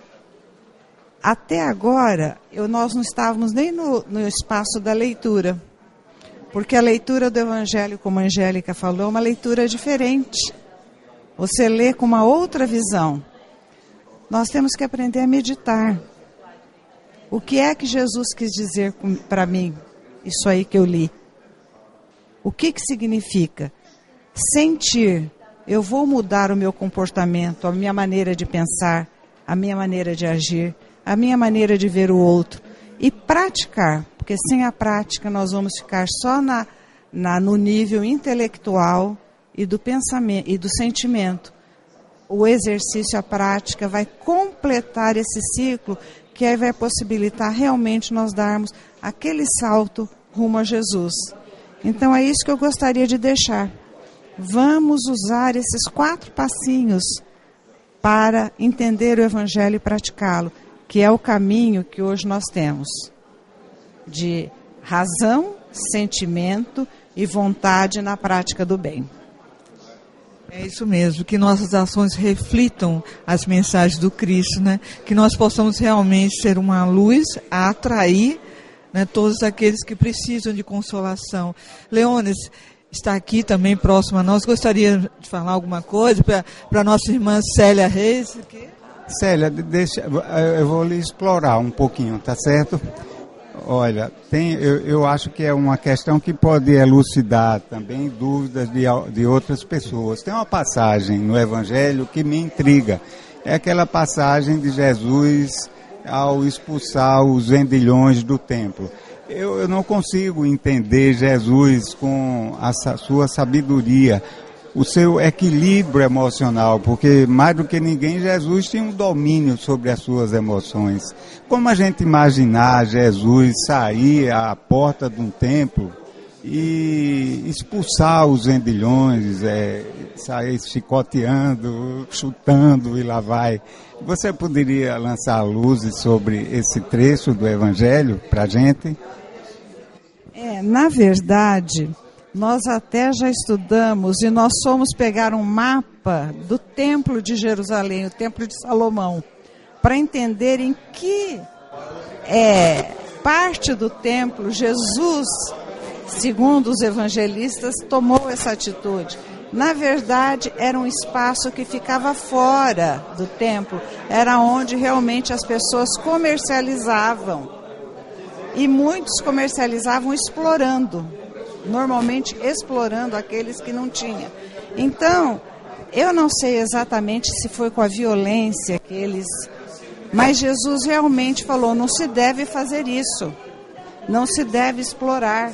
Até agora, nós não estávamos nem no espaço da leitura. Porque a leitura do Evangelho, como a Angélica falou, é uma leitura diferente. Você lê com uma outra visão. Nós temos que aprender a meditar. O que é que Jesus quis dizer para mim? Isso aí que eu li. O que significa? Sentir. Eu vou mudar o meu comportamento, a minha maneira de pensar, a minha maneira de agir, a minha maneira de ver o outro. E praticar. Porque sem a prática nós vamos ficar só no nível intelectual e do pensamento e do sentimento. O exercício, a prática, vai completar esse ciclo, que aí vai possibilitar realmente nós darmos aquele salto rumo a Jesus. Então é isso que eu gostaria de deixar. Vamos usar esses 4 passinhos para entender o Evangelho e praticá-lo, que é o caminho que hoje nós temos de razão, sentimento e vontade na prática do bem. É isso mesmo, que nossas ações reflitam as mensagens do Cristo, né? Que nós possamos realmente ser uma luz a atrair, né, todos aqueles que precisam de consolação. Leones está aqui também próximo a nós. Gostaria de falar alguma coisa para a nossa irmã Célia Reis? Célia, eu vou lhe explorar um pouquinho, tá certo? Olha, eu acho que é uma questão que pode elucidar também dúvidas de outras pessoas. Tem uma passagem no Evangelho que me intriga. É aquela passagem de Jesus ao expulsar os vendilhões do templo. Eu não consigo entender Jesus com a sua sabedoria, o seu equilíbrio emocional, porque mais do que ninguém Jesus tinha um domínio sobre as suas emoções. Como a gente imaginar Jesus sair à porta de um templo e expulsar os vendilhões, sair chicoteando, chutando e lá vai. Você poderia lançar luzes sobre esse trecho do Evangelho para a gente? Na verdade, nós até já estudamos e nós fomos pegar um mapa do Templo de Jerusalém, o Templo de Salomão, para entender em que parte do templo Jesus, segundo os evangelistas, tomou essa atitude. Na verdade, era um espaço que ficava fora do templo, era onde realmente as pessoas comercializavam. E muitos comercializavam explorando, normalmente explorando aqueles que não tinham. Então, eu não sei exatamente se foi com a violência que eles... Mas Jesus realmente falou, não se deve fazer isso, não se deve explorar.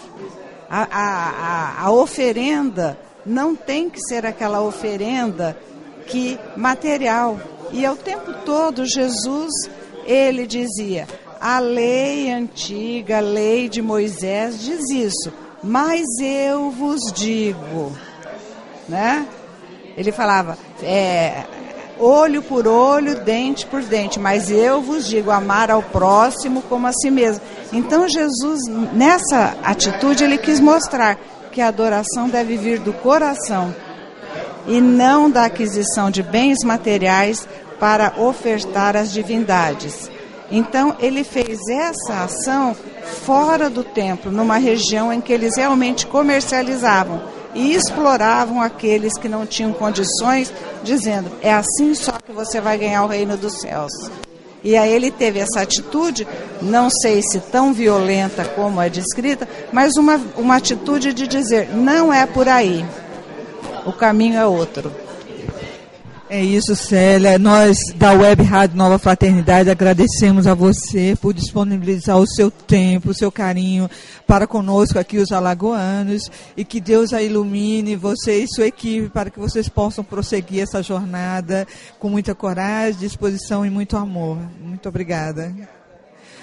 A oferenda não tem que ser aquela oferenda que material. E ao tempo todo Jesus, ele dizia, a lei antiga, a lei de Moisés diz isso, mas eu vos digo, né? Ele falava, olho por olho, dente por dente, mas eu vos digo, amar ao próximo como a si mesmo. Então Jesus, nessa atitude, ele quis mostrar que a adoração deve vir do coração e não da aquisição de bens materiais para ofertar às divindades. Então ele fez essa ação fora do templo, numa região em que eles realmente comercializavam e exploravam aqueles que não tinham condições, dizendo, é assim só que você vai ganhar o reino dos céus. E aí ele teve essa atitude, não sei se tão violenta como é descrita, mas uma atitude de dizer, não é por aí, o caminho é outro. É isso, Célia. Nós da Web Rádio Nova Fraternidade agradecemos a você por disponibilizar o seu tempo, o seu carinho para conosco aqui, os alagoanos, e que Deus a ilumine, você e sua equipe, para que vocês possam prosseguir essa jornada com muita coragem, disposição e muito amor. Muito obrigada.